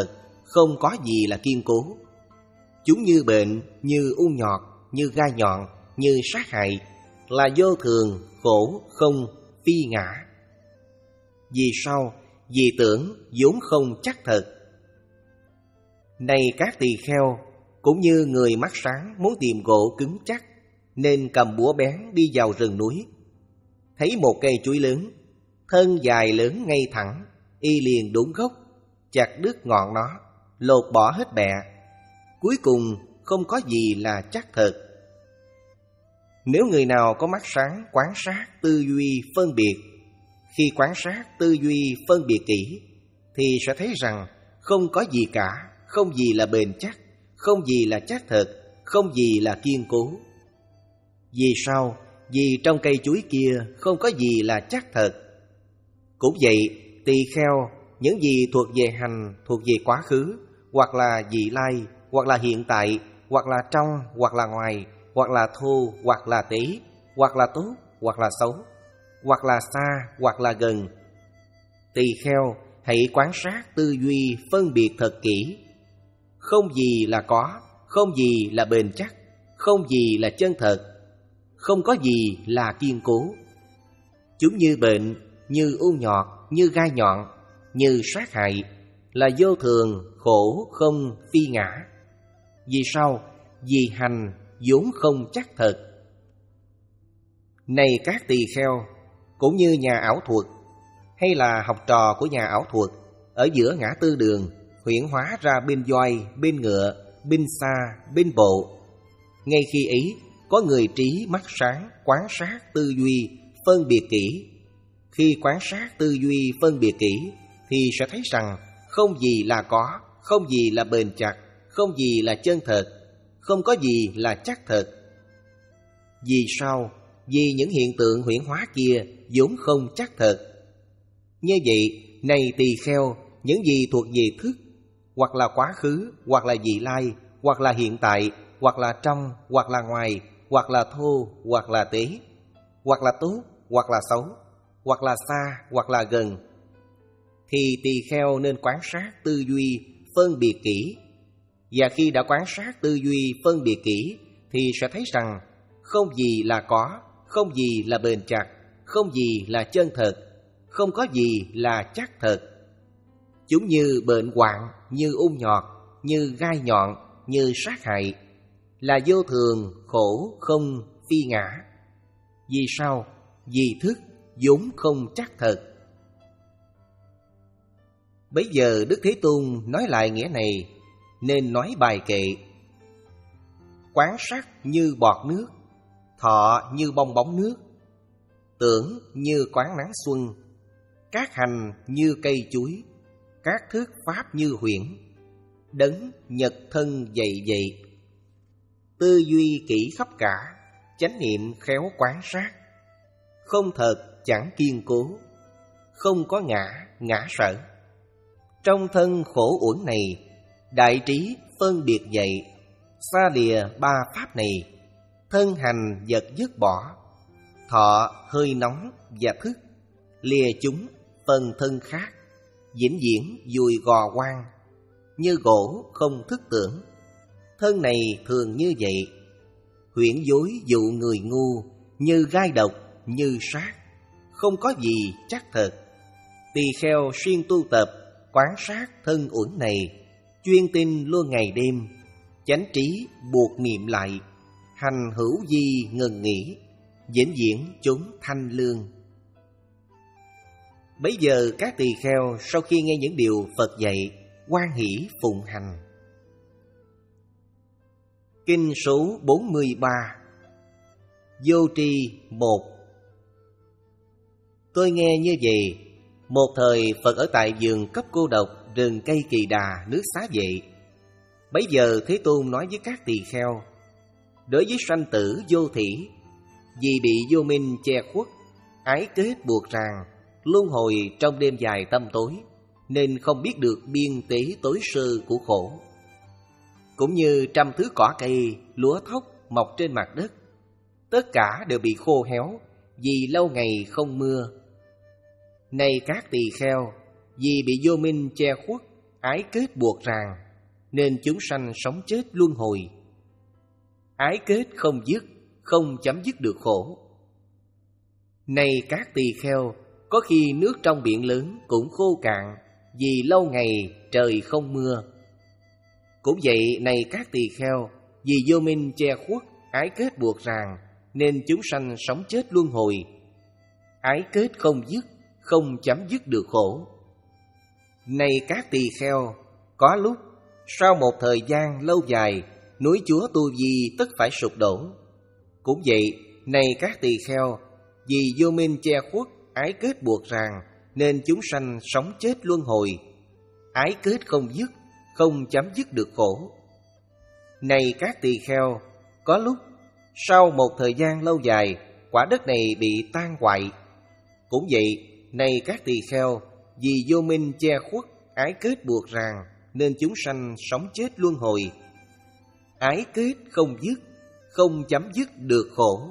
không có gì là kiên cố. Chúng như bệnh, như u nhọt, như gai nhọn, như sát hại, là vô thường, khổ, không, phi ngã. Vì sao? Vì tưởng vốn không chắc thật. Này các tỳ kheo, cũng như người mắt sáng muốn tìm gỗ cứng chắc, nên cầm búa bén đi vào rừng núi. Thấy một cây chuối lớn, thân dài lớn ngay thẳng, y liền đốn gốc, chặt đứt ngọn nó, lột bỏ hết bẹ. Cuối cùng không có gì là chắc thật. Nếu người nào có mắt sáng quan sát tư duy phân biệt, khi quan sát tư duy phân biệt kỹ, thì sẽ thấy rằng không có gì cả, không gì là bền chắc, không gì là chắc thật, không gì là kiên cố. Vì sao? Vì trong cây chuối kia không có gì là chắc thật. Cũng vậy, tỳ kheo, những gì thuộc về hành, thuộc về quá khứ, hoặc là vị lai, hoặc là hiện tại, hoặc là trong, hoặc là ngoài, hoặc là thô, hoặc là tế, hoặc là tốt, hoặc là xấu, hoặc là xa, hoặc là gần. Tỳ kheo, hãy quan sát tư duy phân biệt thật kỹ. Không gì là có, không gì là bền chắc, không gì là chân thật, không có gì là kiên cố. Chúng như bệnh, như u nhọt, như gai nhọn, như sát hại, là vô thường, khổ, không, phi ngã. Vì sao? Vì hành vốn không chắc thật. Này các tỳ kheo, cũng như nhà ảo thuật, hay là học trò của nhà ảo thuật, ở giữa ngã tư đường, huyễn hóa ra bên voi, bên ngựa, bên xa, bên bộ. Ngay khi ấy, có người trí mắt sáng quan sát tư duy phân biệt kỹ. Khi quan sát tư duy phân biệt kỹ, thì sẽ thấy rằng không gì là có, không gì là bền chặt, không gì là chân thật, không có gì là chắc thật. Vì sao? Vì những hiện tượng huyễn hóa kia vốn không chắc thật. Như vậy, này tỳ kheo, những gì thuộc về thức, hoặc là quá khứ, hoặc là vị lai, hoặc là hiện tại, hoặc là trong, hoặc là ngoài, hoặc là thô, hoặc là tế, hoặc là tốt, hoặc là xấu, hoặc là xa, hoặc là gần, thì tỳ kheo nên quan sát tư duy phân biệt kỹ. Và khi đã quan sát tư duy phân biệt kỹ, thì sẽ thấy rằng không gì là có, không gì là bền chặt, không gì là chân thật, không có gì là chắc thật. Chúng như bệnh hoạn, như ung nhọt, như gai nhọn, như sát hại, là vô thường, khổ, không, phi ngã. Vì sao? Vì thức vốn không chắc thật. Bấy giờ Đức Thế Tôn nói lại nghĩa này, nên nói bài kệ: quán sắc như bọt nước, thọ như bong bóng nước, tưởng như quán nắng xuân, các hành như cây chuối, các thước pháp như huyễn, đấng nhật thân dậy dậy. Tư duy kỹ khắp cả, chánh niệm khéo quán sát, không thật chẳng kiên cố, không có ngã, ngã sở. Trong thân khổ uẩn này, đại trí phân biệt dậy, xa lìa ba pháp này, thân hành vật dứt bỏ, thọ hơi nóng và thức, lìa chúng phần thân khác, vĩnh viễn dùi gò quan, như gỗ không thức tưởng. Thân này thường như vậy, huyễn dối dụ người ngu, như gai độc, như sát, không có gì chắc thật. Tỳ kheo siêng tu tập, quán sát thân uẩn này, chuyên tinh luôn ngày đêm, chánh trí buộc niệm lại, hành hữu di ngừng nghỉ, vĩnh viễn chúng thanh lương. Bấy giờ các tỳ kheo sau khi nghe những điều Phật dạy, hoan hỷ phụng hành. Kinh số bốn mươi ba. Vô tri một. Tôi nghe như vậy, một thời Phật ở tại vườn cấp cô độc, rừng cây Kỳ Đà, nước Xá Vệ. Bấy giờ Thế Tôn nói với các tỳ kheo: đối với sanh tử vô thỉ, vì bị vô minh che khuất, ái kết buộc ràng, luân hồi trong đêm dài tăm tối, nên không biết được biên tế tối sơ của khổ. Cũng như trăm thứ cỏ cây, lúa thóc mọc trên mặt đất, tất cả đều bị khô héo vì lâu ngày không mưa. Này các tỳ kheo, vì bị vô minh che khuất, ái kết buộc ràng, nên chúng sanh sống chết luân hồi. Ái kết không dứt, không chấm dứt được khổ. Này các tỳ kheo, có khi nước trong biển lớn cũng khô cạn, vì lâu ngày trời không mưa. Cũng vậy, này các tỳ kheo, vì vô minh che khuất, ái kết buộc ràng, nên chúng sanh sống chết luân hồi. Ái kết không dứt, không chấm dứt được khổ. Này các tỳ kheo, có lúc sau một thời gian lâu dài, núi Chúa Tu Di tất phải sụp đổ. Cũng vậy, này các tỳ kheo, vì vô minh che khuất, ái kết buộc ràng, nên chúng sanh sống chết luân hồi. Ái kết không dứt, không chấm dứt được khổ. Này các tỳ kheo, có lúc sau một thời gian lâu dài, quả đất này bị tan hoại. Cũng vậy, này các tỳ kheo, vì vô minh che khuất, ái kết buộc ràng, nên chúng sanh sống chết luân hồi. Ái kết không dứt, không chấm dứt được khổ.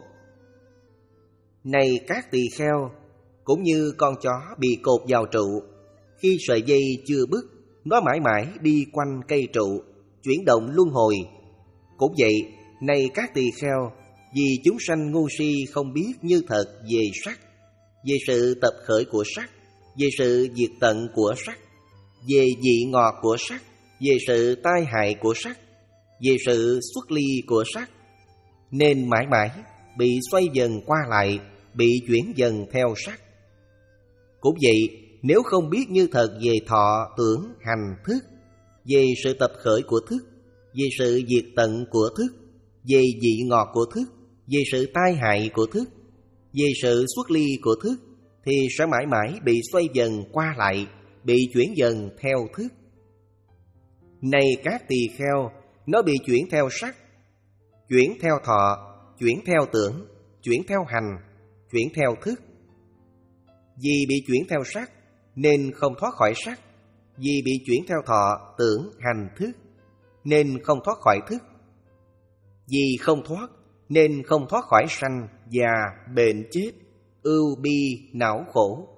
Này các tỳ kheo, cũng như con chó bị cột vào trụ, khi sợi dây chưa bứt, nó mãi mãi đi quanh cây trụ, chuyển động luân hồi. Cũng vậy, này các tỳ kheo, vì chúng sanh ngu si không biết như thật về sắc, về sự tập khởi của sắc, về sự diệt tận của sắc, về vị ngọt của sắc, về sự tai hại của sắc, về sự xuất ly của sắc, nên mãi mãi bị xoay dần qua lại, bị chuyển dần theo sắc. Cũng vậy, nếu không biết như thật về thọ, tưởng, hành, thức, về sự tập khởi của thức, về sự diệt tận của thức, về vị ngọt của thức, về sự tai hại của thức, về sự xuất ly của thức, thì sẽ mãi mãi bị xoay dần qua lại, bị chuyển dần theo thức. Này các tỳ kheo, nó bị chuyển theo sắc, chuyển theo thọ, chuyển theo tưởng, chuyển theo hành, chuyển theo thức. Vì bị chuyển theo sắc nên không thoát khỏi sắc, vì bị chuyển theo thọ, tưởng, hành, thức nên không thoát khỏi thức. Vì không thoát nên không thoát khỏi sanh, già, bệnh, chết, ưu bi, não khổ.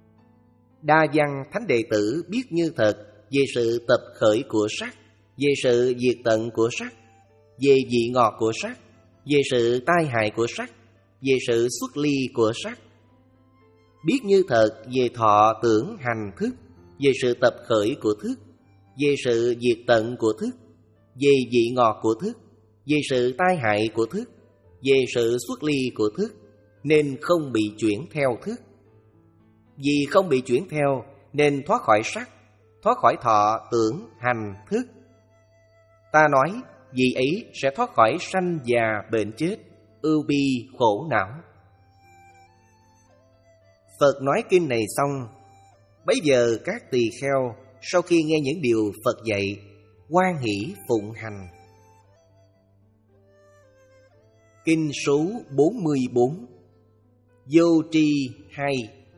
Đa văn thánh đệ tử biết như thật về sự tập khởi của sắc, về sự diệt tận của sắc, về vị ngọt của sắc, về sự tai hại của sắc, về sự xuất ly của sắc. Biết như thật về thọ, tưởng, hành, thức, về sự tập khởi của thức, về sự diệt tận của thức, về vị ngọt của thức, về sự tai hại của thức, về sự xuất ly của thức, nên không bị chuyển theo thức. Vì không bị chuyển theo nên thoát khỏi sắc, thoát khỏi thọ, tưởng, hành, thức. Ta nói vì ấy sẽ thoát khỏi sanh, già, bệnh, chết, ưu bi, khổ não. Phật nói kinh này xong, bấy giờ các tỳ kheo sau khi nghe những điều Phật dạy, hoan hỷ phụng hành. Kinh số bốn mươi bốn. Vô tri hai.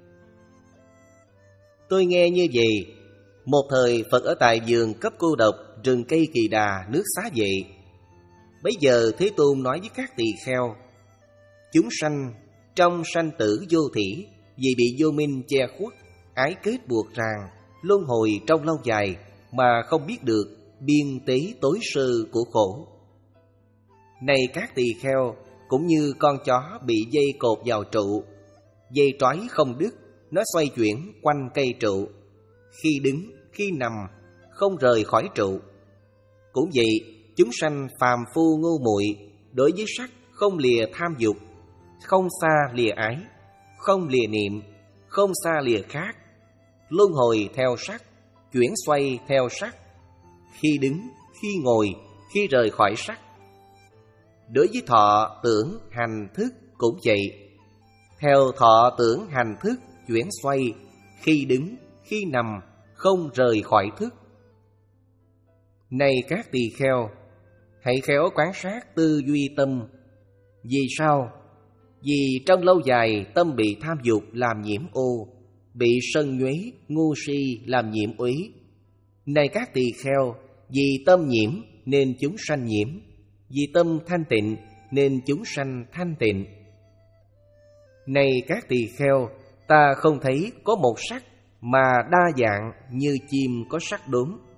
Tôi nghe như vậy, một thời Phật ở tại vườn cấp cô độc, rừng cây Kỳ Đà, nước Xá Vệ. Bấy giờ Thế Tôn nói với các tỳ kheo: chúng sanh trong sanh tử vô thỉ, vì bị vô minh che khuất, ái kết buộc ràng, luân hồi trong lâu dài mà không biết được biên tế tối sơ của khổ. Này các tỳ kheo, cũng như con chó bị dây cột vào trụ, dây trói không đứt, nó xoay chuyển quanh cây trụ, khi đứng, khi nằm, không rời khỏi trụ. Cũng vậy, chúng sanh phàm phu ngu muội, đối với sắc không lìa tham dục, không xa lìa ái, không lìa niệm, không xa lìa khác, luân hồi theo sắc, chuyển xoay theo sắc, khi đứng, khi ngồi, khi rời khỏi sắc. Đối với thọ, tưởng, hành, thức cũng vậy, theo thọ, tưởng, hành, thức chuyển xoay, khi đứng, khi nằm, không rời khỏi thức. Này các tỳ kheo, hãy khéo quán sát tư duy tâm. Vì sao? Vì trong lâu dài tâm bị tham dục làm nhiễm ô, bị sân nhuế, ngu si làm nhiễm uế. Này các tỳ kheo, vì tâm nhiễm nên chúng sanh nhiễm, vì tâm thanh tịnh nên chúng sanh thanh tịnh. Này các tỳ kheo, ta không thấy có một sắc mà đa dạng như chim có sắc đốm,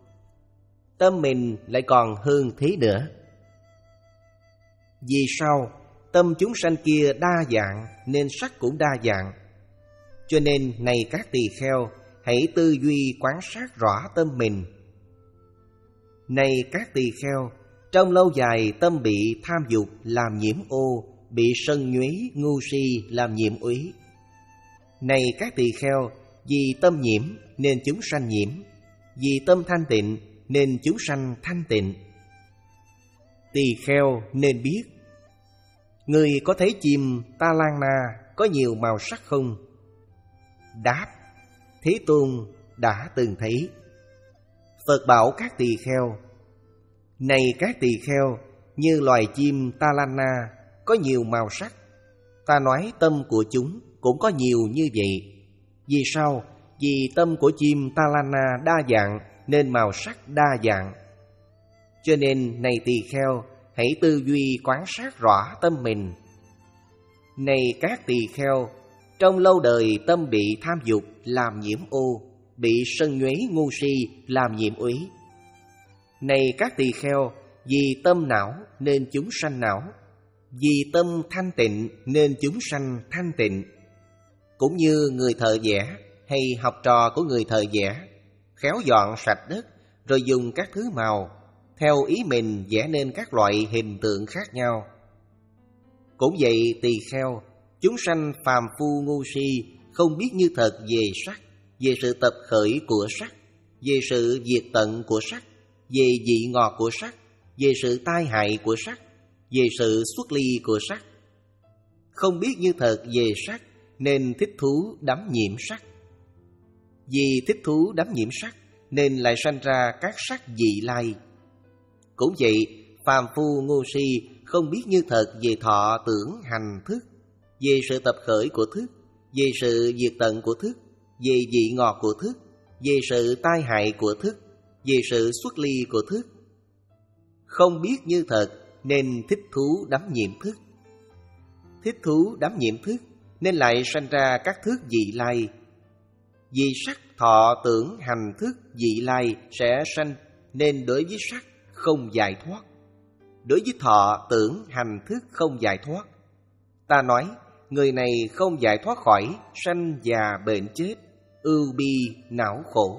tâm mình lại còn hơn thế nữa. Vì sao? Tâm chúng sanh kia đa dạng nên sắc cũng đa dạng. Cho nên này các tỳ kheo, hãy tư duy quán sát rõ tâm mình. Này các tỳ kheo, trong lâu dài tâm bị tham dục làm nhiễm ô, bị sân nhuế ngu si làm nhiễm úy. Này các tỳ kheo, vì tâm nhiễm nên chúng sanh nhiễm, vì tâm thanh tịnh nên chúng sanh thanh tịnh. Tỳ kheo nên biết, người có thấy chim Ta Lan Na có nhiều màu sắc không? Đáp: Thế Tôn đã từng thấy. Phật bảo các tỳ kheo: Này các tỳ kheo, như loài chim Ta Lan Na có nhiều màu sắc, ta nói tâm của chúng cũng có nhiều như vậy. Vì sao? Vì tâm của chim Ta Lan Na đa dạng nên màu sắc đa dạng. Cho nên này tỳ kheo, hãy tư duy quán sát rõ tâm mình. Này các tỳ kheo, trong lâu đời tâm bị tham dục làm nhiễm ô, bị sân nhuế ngu si làm nhiễm úy. Này các tỳ kheo, vì tâm não nên chúng sanh não, vì tâm thanh tịnh nên chúng sanh thanh tịnh. Cũng như người thợ vẽ hay học trò của người thợ vẽ, khéo dọn sạch đất rồi dùng các thứ màu theo ý mình vẽ nên các loại hình tượng khác nhau. Cũng vậy tỳ kheo, chúng sanh phàm phu ngu si không biết như thật về sắc, về sự tập khởi của sắc, về sự diệt tận của sắc, về vị ngọt của sắc, về sự tai hại của sắc, về sự xuất ly của sắc. Không biết như thật về sắc nên thích thú đắm nhiễm sắc. Vì thích thú đắm nhiễm sắc nên lại sanh ra các sắc vị lai. Cũng vậy, phàm phu ngu si không biết như thật về thọ tưởng hành thức, về sự tập khởi của thức, về sự diệt tận của thức, về vị ngọt của thức, về sự tai hại của thức, về sự xuất ly của thức. Không biết như thật nên thích thú đắm nhiễm thức. Thích thú đắm nhiễm thức nên lại sanh ra các thức vị lai. Vì sắc thọ tưởng hành thức vị lai sẽ sanh nên đối với sắc không giải thoát, đối với thọ tưởng hành thức không giải thoát. Ta nói người này không giải thoát khỏi sanh già bệnh chết, ưu bi não khổ.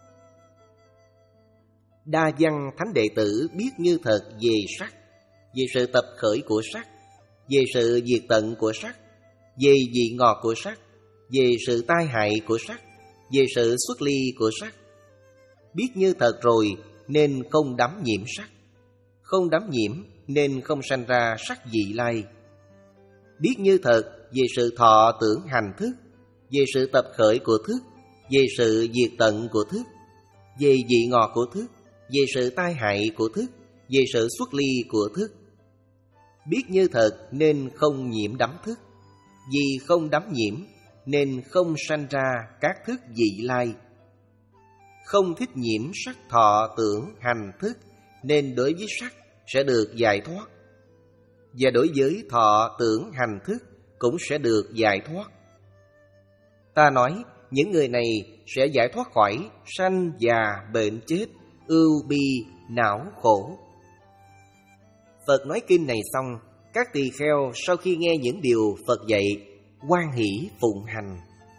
Đa văn thánh đệ tử biết như thật về sắc, về sự tập khởi của sắc, về sự diệt tận của sắc, về vị ngọt của sắc, về sự tai hại của sắc, về sự xuất ly của sắc. Biết như thật rồi nên không đắm nhiễm sắc, không đắm nhiễm nên không sanh ra sắc vị lai. Biết như thật về sự thọ tưởng hành thức, về sự tập khởi của thức, về sự diệt tận của thức, về vị ngọt của thức, về sự tai hại của thức, về sự xuất ly của thức. Biết như thật nên không nhiễm đắm thức. Vì không đắm nhiễm nên không sanh ra các thức vị lai. Không thích nhiễm sắc thọ tưởng hành thức nên đối với sắc sẽ được giải thoát, và đối với thọ tưởng hành thức cũng sẽ được giải thoát. Ta nói những người này sẽ giải thoát khỏi sanh già bệnh chết, ưu bi não khổ. Phật nói kinh này xong, các tỳ kheo sau khi nghe những điều Phật dạy, hoan hỷ phụng hành.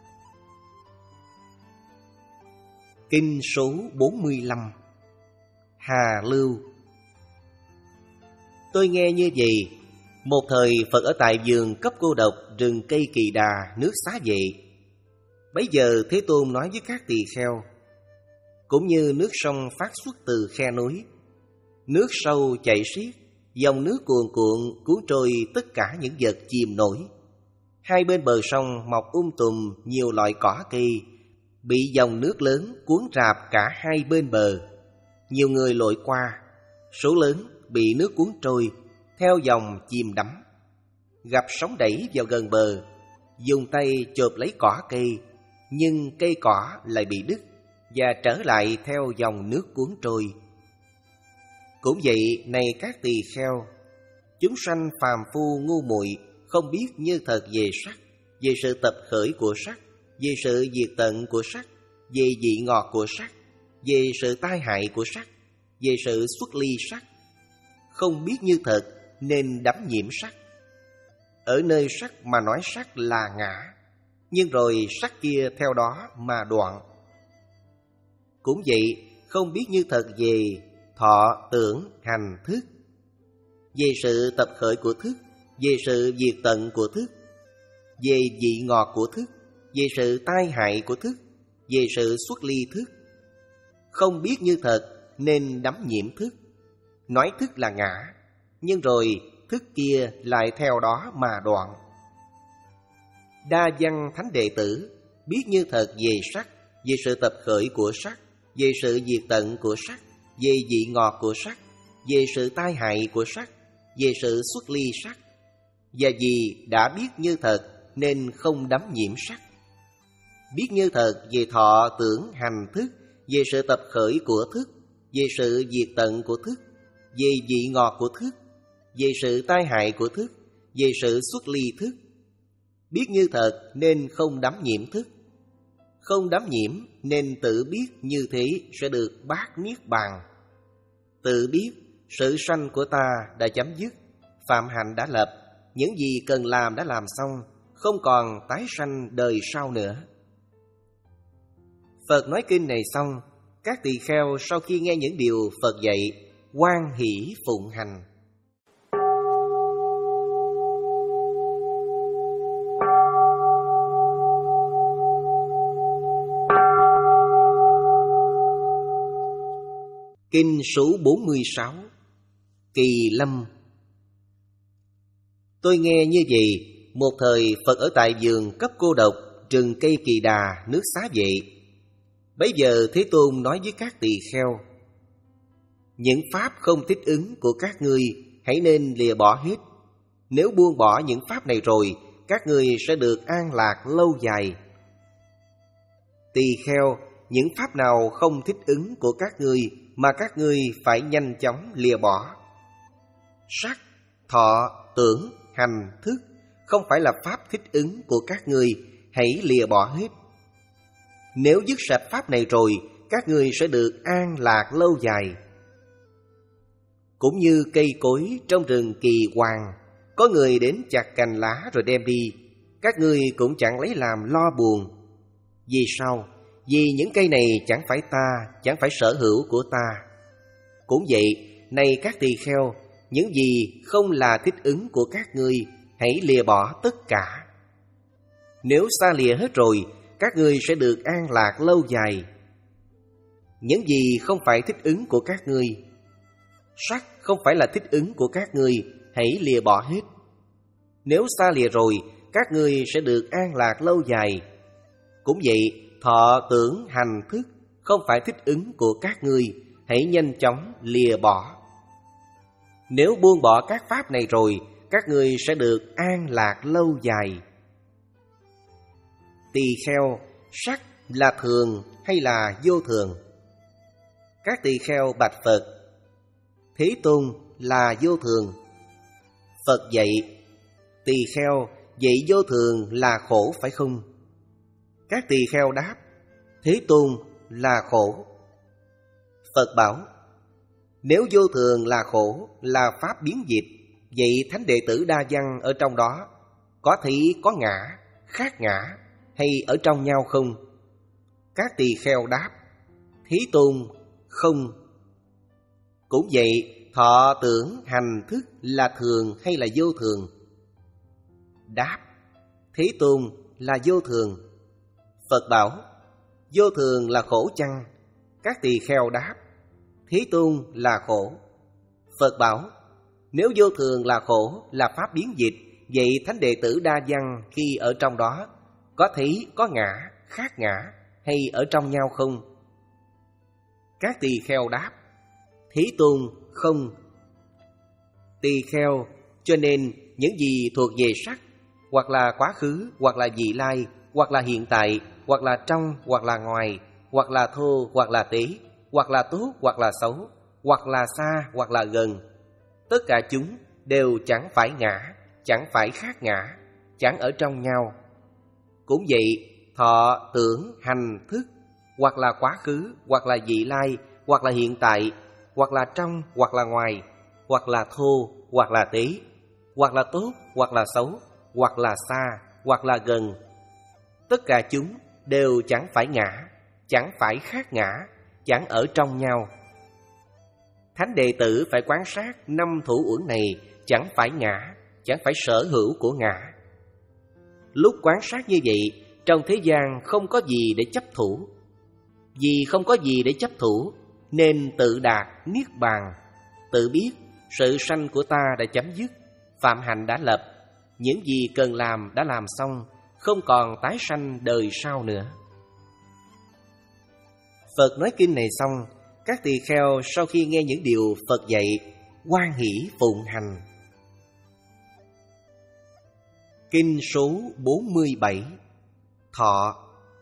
Kinh số bốn mươi lăm. Hà Lưu. Tôi nghe như vậy, một thời Phật ở tại vườn cấp cô độc, rừng cây Kỳ Đà, nước Xá Vệ. Bấy giờ Thế Tôn nói với các tỳ kheo: cũng như nước sông phát xuất từ khe núi, nước sâu chảy xiết, dòng nước cuồn cuộn cuốn trôi tất cả những vật chìm nổi. Hai bên bờ sông mọc um tùm nhiều loại cỏ cây, bị dòng nước lớn cuốn rạp cả hai bên bờ. Nhiều người lội qua, số lớn bị nước cuốn trôi, theo dòng chìm đắm. Gặp sóng đẩy vào gần bờ, dùng tay chộp lấy cỏ cây, nhưng cây cỏ lại bị đứt và trở lại theo dòng nước cuốn trôi. Cũng vậy, này các tỳ kheo, chúng sanh phàm phu ngu muội không biết như thật về sắc, về sự tập khởi của sắc, về sự diệt tận của sắc, về vị ngọt của sắc, về sự tai hại của sắc, về sự xuất ly sắc. Không biết như thật nên đắm nhiễm sắc. Ở nơi sắc mà nói sắc là ngã, nhưng rồi sắc kia theo đó mà đoạn. Cũng vậy, không biết như thật về thọ, tưởng, hành, thức, về sự tập khởi của thức, về sự diệt tận của thức, về vị ngọt của thức, về sự tai hại của thức, về sự xuất ly thức. Không biết như thật nên đắm nhiễm thức. Nói thức là ngã, nhưng rồi thức kia lại theo đó mà đoạn. Đa văn thánh đệ tử biết như thật về sắc, về sự tập khởi của sắc, về sự diệt tận của sắc, về vị ngọt của sắc, về sự tai hại của sắc, về sự xuất ly sắc. Và vì đã biết như thật nên không đắm nhiễm sắc. Biết như thật về thọ, tưởng, hành, thức, về sự tập khởi của thức, về sự diệt tận của thức, về vị ngọt của thức, về sự tai hại của thức, về sự xuất ly thức. Biết như thật nên không đắm nhiễm thức. Không đắm nhiễm nên tự biết như thế sẽ được bát niết bàn. Tự biết sự sanh của ta đã chấm dứt, phạm hạnh đã lập, những gì cần làm đã làm xong, không còn tái sanh đời sau nữa. Phật nói kinh này xong, các tỳ kheo sau khi nghe những điều Phật dạy, hoan hỷ phụng hành. Kinh số bốn mươi sáu, Kỳ Lâm. Tôi nghe như vậy, một thời Phật ở tại vườn cấp cô độc, rừng cây Kỳ Đà, nước Xá Vệ. Bấy giờ Thế Tôn nói với các tỳ kheo: những pháp không thích ứng của các ngươi hãy nên lìa bỏ hết. Nếu buông bỏ những pháp này rồi, các ngươi sẽ được an lạc lâu dài. Tỳ kheo, những pháp nào không thích ứng của các ngươi mà các ngươi phải nhanh chóng lìa bỏ? Sắc, thọ, tưởng, hành, thức không phải là pháp thích ứng của các ngươi, hãy lìa bỏ hết. Nếu dứt sạch pháp này rồi, các ngươi sẽ được an lạc lâu dài. Cũng như cây cối trong rừng Kỳ Hoàng, có người đến chặt cành lá rồi đem đi, các ngươi cũng chẳng lấy làm lo buồn. Vì sao? Vì những cây này chẳng phải ta, chẳng phải sở hữu của ta. Cũng vậy, này các tỳ kheo, những gì không là thích ứng của các ngươi, hãy lìa bỏ tất cả. Nếu xa lìa hết rồi, các ngươi sẽ được an lạc lâu dài. Những gì không phải thích ứng của các ngươi, sắc không phải là thích ứng của các ngươi, hãy lìa bỏ hết. Nếu xa lìa rồi, các ngươi sẽ được an lạc lâu dài. Cũng vậy, thọ, tưởng, hành, thức không phải thích ứng của các ngươi, hãy nhanh chóng lìa bỏ. Nếu buông bỏ các pháp này rồi, các ngươi sẽ được an lạc lâu dài. Tỳ kheo, sắc là thường hay là vô thường? Các tỳ kheo bạch Phật: Thế Tôn, là vô thường. Phật dạy: Tỳ kheo, vậy vô thường là khổ phải không? Các tỳ kheo đáp: Thế Tôn, là khổ. Phật bảo: Nếu vô thường là khổ, là pháp biến dịch, vậy thánh đệ tử đa văn ở trong đó có thấy có ngã, khác ngã hay ở trong nhau không? Các tỳ kheo đáp: Thế Tôn, không. Cũng vậy, thọ, tưởng, hành, thức là thường hay là vô thường? Đáp: Thế Tôn, là vô thường. Phật bảo: Vô thường là khổ chăng? Các tỳ kheo đáp: Thế Tôn, là khổ. Phật bảo: Nếu vô thường là khổ, là pháp biến dịch, vậy thánh đệ tử đa văn khi ở trong đó có thấy có ngã, khác ngã hay ở trong nhau không? Các tỳ kheo đáp: Thế Tôn, không. Tỳ kheo, cho nên những gì thuộc về sắc, hoặc là quá khứ, hoặc là vị lai, hoặc là hiện tại, hoặc là trong, hoặc là ngoài, hoặc là thô, hoặc là tế, hoặc là tốt, hoặc là xấu, hoặc là xa, hoặc là gần, tất cả chúng đều chẳng phải ngã, chẳng phải khác ngã, chẳng ở trong nhau. Cũng vậy, thọ, tưởng, hành, thức, hoặc là quá khứ, hoặc là vị lai, hoặc là hiện tại, hoặc là trong, hoặc là ngoài, hoặc là thô, hoặc là tế, hoặc là tốt, hoặc là xấu, hoặc là xa, hoặc là gần. Tất cả chúng đều chẳng phải ngã, chẳng phải khác ngã, chẳng ở trong nhau. Thánh đệ tử phải quan sát năm thủ uẩn này chẳng phải ngã, chẳng phải sở hữu của ngã. Lúc quan sát như vậy, trong thế gian không có gì để chấp thủ. Vì không có gì để chấp thủ, nên tự đạt niết bàn, tự biết sự sanh của ta đã chấm dứt, phạm hạnh đã lập, những gì cần làm đã làm xong, không còn tái sanh đời sau nữa. Phật nói kinh này xong, các tỳ kheo sau khi nghe những điều Phật dạy, hoan hỷ phụng hành. Kinh số bốn mươi bảy. Thọ.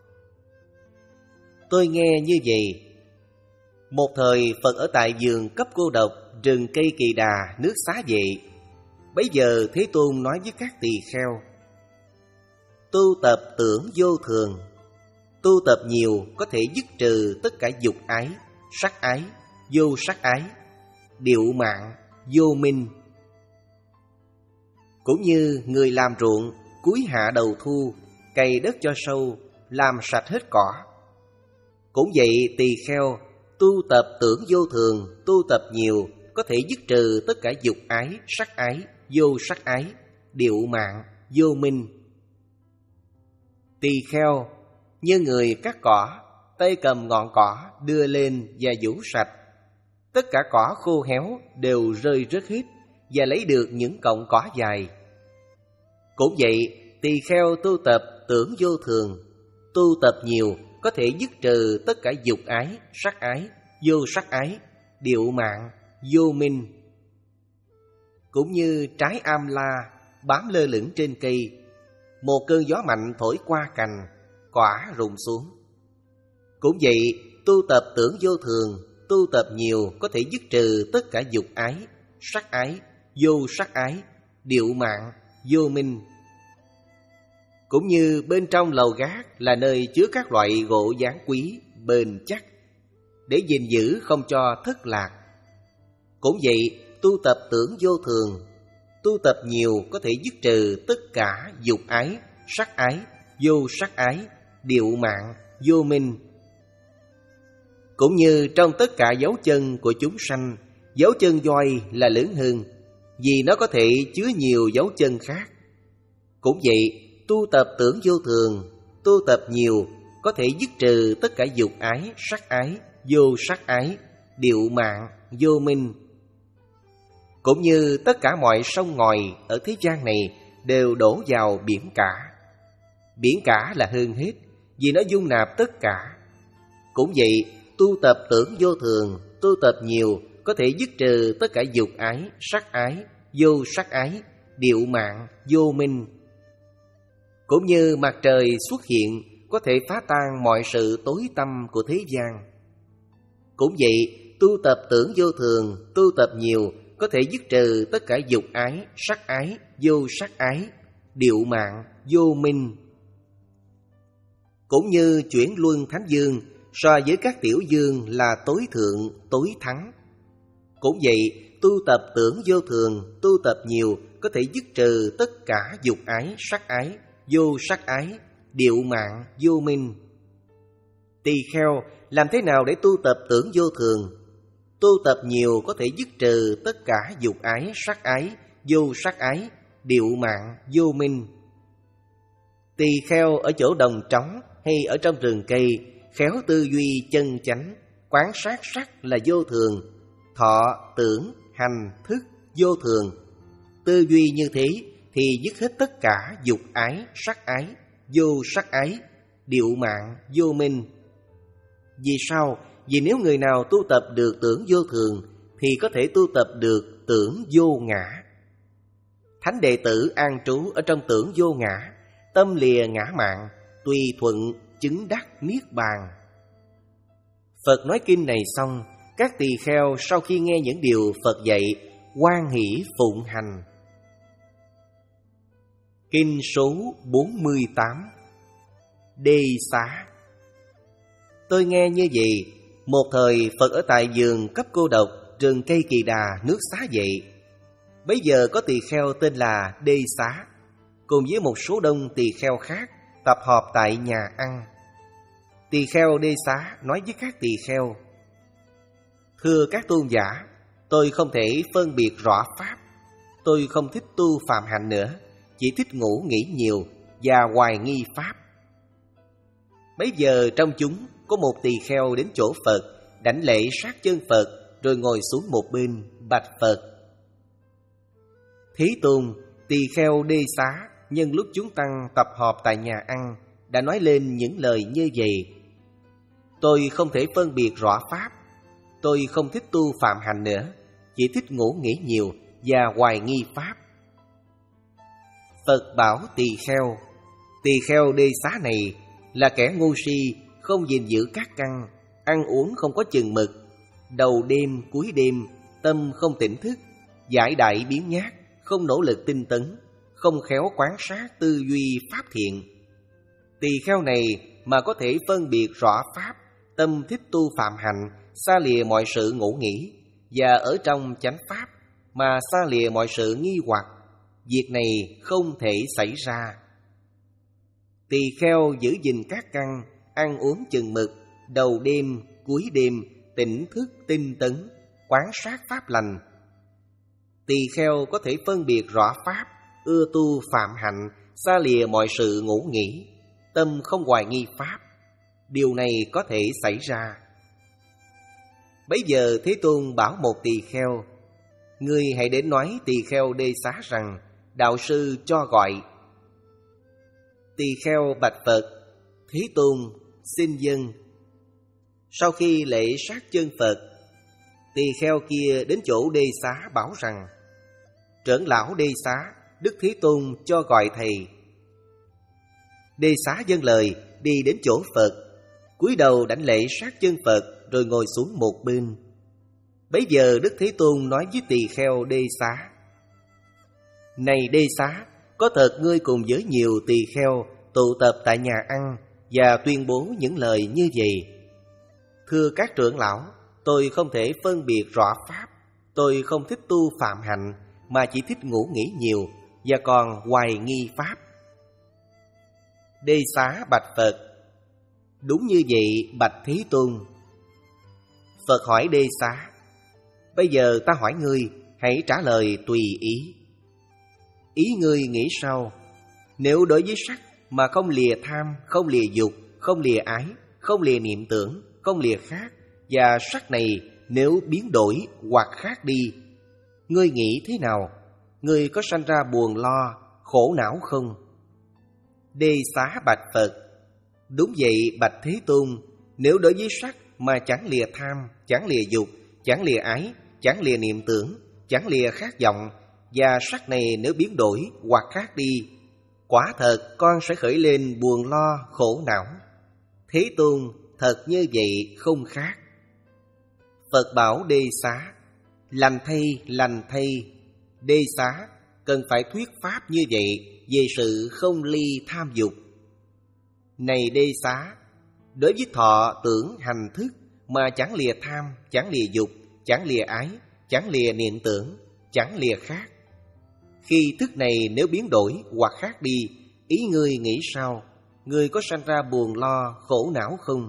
Tôi nghe như vậy. Một thời Phật ở tại vườn cấp cô độc, rừng cây Kỳ Đà, nước Xá Vệ. Bấy giờ Thế Tôn nói với các tỳ kheo: tu tập tưởng vô thường, tu tập nhiều có thể dứt trừ tất cả dục ái, sắc ái, vô sắc ái, điệu mạng, vô minh. Cũng như người làm ruộng, cuối hạ đầu thu, cày đất cho sâu, làm sạch hết cỏ. Cũng vậy tỳ kheo, tu tập tưởng vô thường, tu tập nhiều có thể dứt trừ tất cả dục ái, sắc ái, vô sắc ái, điệu mạng, vô minh. Tỳ kheo như người cắt cỏ, tay cầm ngọn cỏ đưa lên và vũ sạch. Tất cả cỏ khô héo đều rơi rớt hết và lấy được những cọng cỏ dài. Cũng vậy, tỳ kheo tu tập tưởng vô thường, tu tập nhiều có thể dứt trừ tất cả dục ái, sắc ái, vô sắc ái, điệu mạng, vô minh. Cũng như trái am la bám lơ lửng trên cây, một cơn gió mạnh thổi qua cành, quả rụng xuống. Cũng vậy, tu tập tưởng vô thường, tu tập nhiều có thể dứt trừ tất cả dục ái, sắc ái, vô sắc ái, điệu mạng, vô minh. Cũng như bên trong lầu gác là nơi chứa các loại gỗ dán quý, bền chắc, để gìn giữ không cho thất lạc. Cũng vậy, tu tập tưởng vô thường, tu tập nhiều có thể dứt trừ tất cả dục ái, sắc ái, vô sắc ái, điệu mạng, vô minh. Cũng như trong tất cả dấu chân của chúng sanh, dấu chân voi là lớn hơn, vì nó có thể chứa nhiều dấu chân khác. Cũng vậy, tu tập tưởng vô thường, tu tập nhiều có thể dứt trừ tất cả dục ái, sắc ái, vô sắc ái, điệu mạng, vô minh. Cũng như tất cả mọi sông ngòi ở thế gian này đều đổ vào biển cả. Biển cả là hơn hết, vì nó dung nạp tất cả. Cũng vậy, tu tập tưởng vô thường, tu tập nhiều có thể dứt trừ tất cả dục ái, sắc ái, vô sắc ái, điệu mạng, vô minh. Cũng như mặt trời xuất hiện có thể phá tan mọi sự tối tăm của thế gian. Cũng vậy, tu tập tưởng vô thường, tu tập nhiều có thể dứt trừ tất cả dục ái, sắc ái, vô sắc ái, điệu mạng, vô minh. Cũng như chuyển luân thánh dương so với các tiểu dương là tối thượng, tối thắng. Cũng vậy, tu tập tưởng vô thường, tu tập nhiều có thể dứt trừ tất cả dục ái, sắc ái, vô sắc ái, điệu mạng, vô minh. Tỳ kheo làm thế nào để tu tập tưởng vô thường? Tu tập nhiều có thể dứt trừ tất cả dục ái, sắc ái, vô sắc ái, điệu mạng, vô minh. Tỳ kheo ở chỗ đồng trống hay ở trong rừng cây, khéo tư duy chân chánh, quán sát sắc là vô thường, thọ, tưởng, hành, thức, vô thường. Tư duy như thế thì dứt hết tất cả dục ái, sắc ái, vô sắc ái, điệu mạng, vô minh. Vì sao? Vì nếu người nào tu tập được tưởng vô thường thì có thể tu tập được tưởng vô ngã. Thánh đệ tử an trú ở trong tưởng vô ngã, tâm lìa ngã mạn, tùy thuận chứng đắc niết bàn. Phật nói kinh này xong, các tỳ kheo sau khi nghe những điều Phật dạy, hoan hỷ phụng hành. Kinh số bốn mươi tám. Đê xá. Tôi nghe như vậy. Một thời Phật ở tại vườn cấp cô độc, rừng cây Kỳ Đà nước Xá vậy. Bấy giờ có tỳ kheo tên là Đê Xá, cùng với một số đông tỳ kheo khác tập họp tại nhà ăn. Tỳ kheo Đê Xá nói với các tỳ kheo: Thưa các tôn giả, tôi không thể phân biệt rõ pháp. Tôi không thích tu phạm hạnh nữa, chỉ thích ngủ nghỉ nhiều và hoài nghi pháp. Bấy giờ trong chúng có một tỳ kheo đến chỗ Phật, đảnh lễ sát chân Phật, rồi ngồi xuống một bên bạch Phật: Thế Tôn, tỳ kheo Đê Xá nhân lúc chúng tăng tập họp tại nhà ăn đã nói lên những lời như vậy: Tôi không thể phân biệt rõ pháp. Tôi không thích tu phạm hạnh nữa, chỉ thích ngủ nghỉ nhiều và hoài nghi pháp. Phật bảo tỳ kheo: Tỳ kheo Đê Xá này là kẻ ngu si, không gìn giữ các căn, ăn uống không có chừng mực, đầu đêm cuối đêm tâm không tỉnh thức, giải đại biến nhát, không nỗ lực tinh tấn, không khéo quán sát tư duy pháp thiện. Tỳ kheo này mà có thể phân biệt rõ pháp, tâm thích tu phạm hạnh, xa lìa mọi sự ngủ nghỉ, và ở trong chánh pháp mà xa lìa mọi sự nghi hoặc, việc này không thể xảy ra. Tỳ kheo giữ gìn các căn, ăn uống chừng mực, đầu đêm cuối đêm tỉnh thức tinh tấn, quán sát pháp lành. Tỳ kheo có thể phân biệt rõ pháp, ưa tu phạm hạnh, xa lìa mọi sự ngủ nghỉ, tâm không hoài nghi pháp. Điều này có thể xảy ra. Bấy giờ Thế Tôn bảo một tỳ kheo: Ngươi hãy đến nói tỳ kheo Đê Xá rằng đạo sư cho gọi. Tỳ kheo bạch Phật: Thế Tôn, xin dâng. Sau khi lễ sát chân Phật, tỳ kheo kia đến chỗ Đê Xá bảo rằng: Trưởng lão Đê Xá, Đức Thế Tôn cho gọi thầy. Đê Xá dâng lời, đi đến chỗ Phật, cúi đầu đảnh lễ sát chân Phật, rồi ngồi xuống một bên. Bấy giờ Đức Thế Tôn nói với tỳ kheo Đê Xá: Này Đê Xá, có thật ngươi cùng với nhiều tỳ kheo tụ tập tại nhà ăn và tuyên bố những lời như vậy: Thưa các trưởng lão, tôi không thể phân biệt rõ pháp. Tôi không thích tu phạm hạnh, mà chỉ thích ngủ nghỉ nhiều và còn hoài nghi pháp. Đê Xá bạch Phật: Đúng như vậy bạch Thế Tôn. Phật hỏi Đê Xá: Bây giờ ta hỏi ngươi, hãy trả lời tùy ý. Ý ngươi nghĩ sao? Nếu đối với sắc mà không lìa tham, không lìa dục, không lìa ái, không lìa niệm tưởng, không lìa khác, và sắc này nếu biến đổi hoặc khác đi, ngươi nghĩ thế nào? Ngươi có sanh ra buồn lo, khổ não không? Đê Xá bạch Phật: Đúng vậy bạch Thế Tôn. Nếu đối với sắc mà chẳng lìa tham, chẳng lìa dục, chẳng lìa ái, chẳng lìa niệm tưởng, chẳng lìa khát vọng, và sắc này nếu biến đổi hoặc khác đi, quả thật con sẽ khởi lên buồn lo khổ não. Thế Tôn, thật như vậy không khác. Phật bảo Đê Xá: Lành thay, lành thay. Đê Xá, cần phải thuyết pháp như vậy về sự không ly tham dục. Này Đê Xá, đối với thọ tưởng hành thức mà chẳng lìa tham, chẳng lìa dục, chẳng lìa ái, chẳng lìa niệm tưởng, chẳng lìa khác, khi thức này nếu biến đổi hoặc khác đi, ý ngươi nghĩ sao? Ngươi có sanh ra buồn lo khổ não không?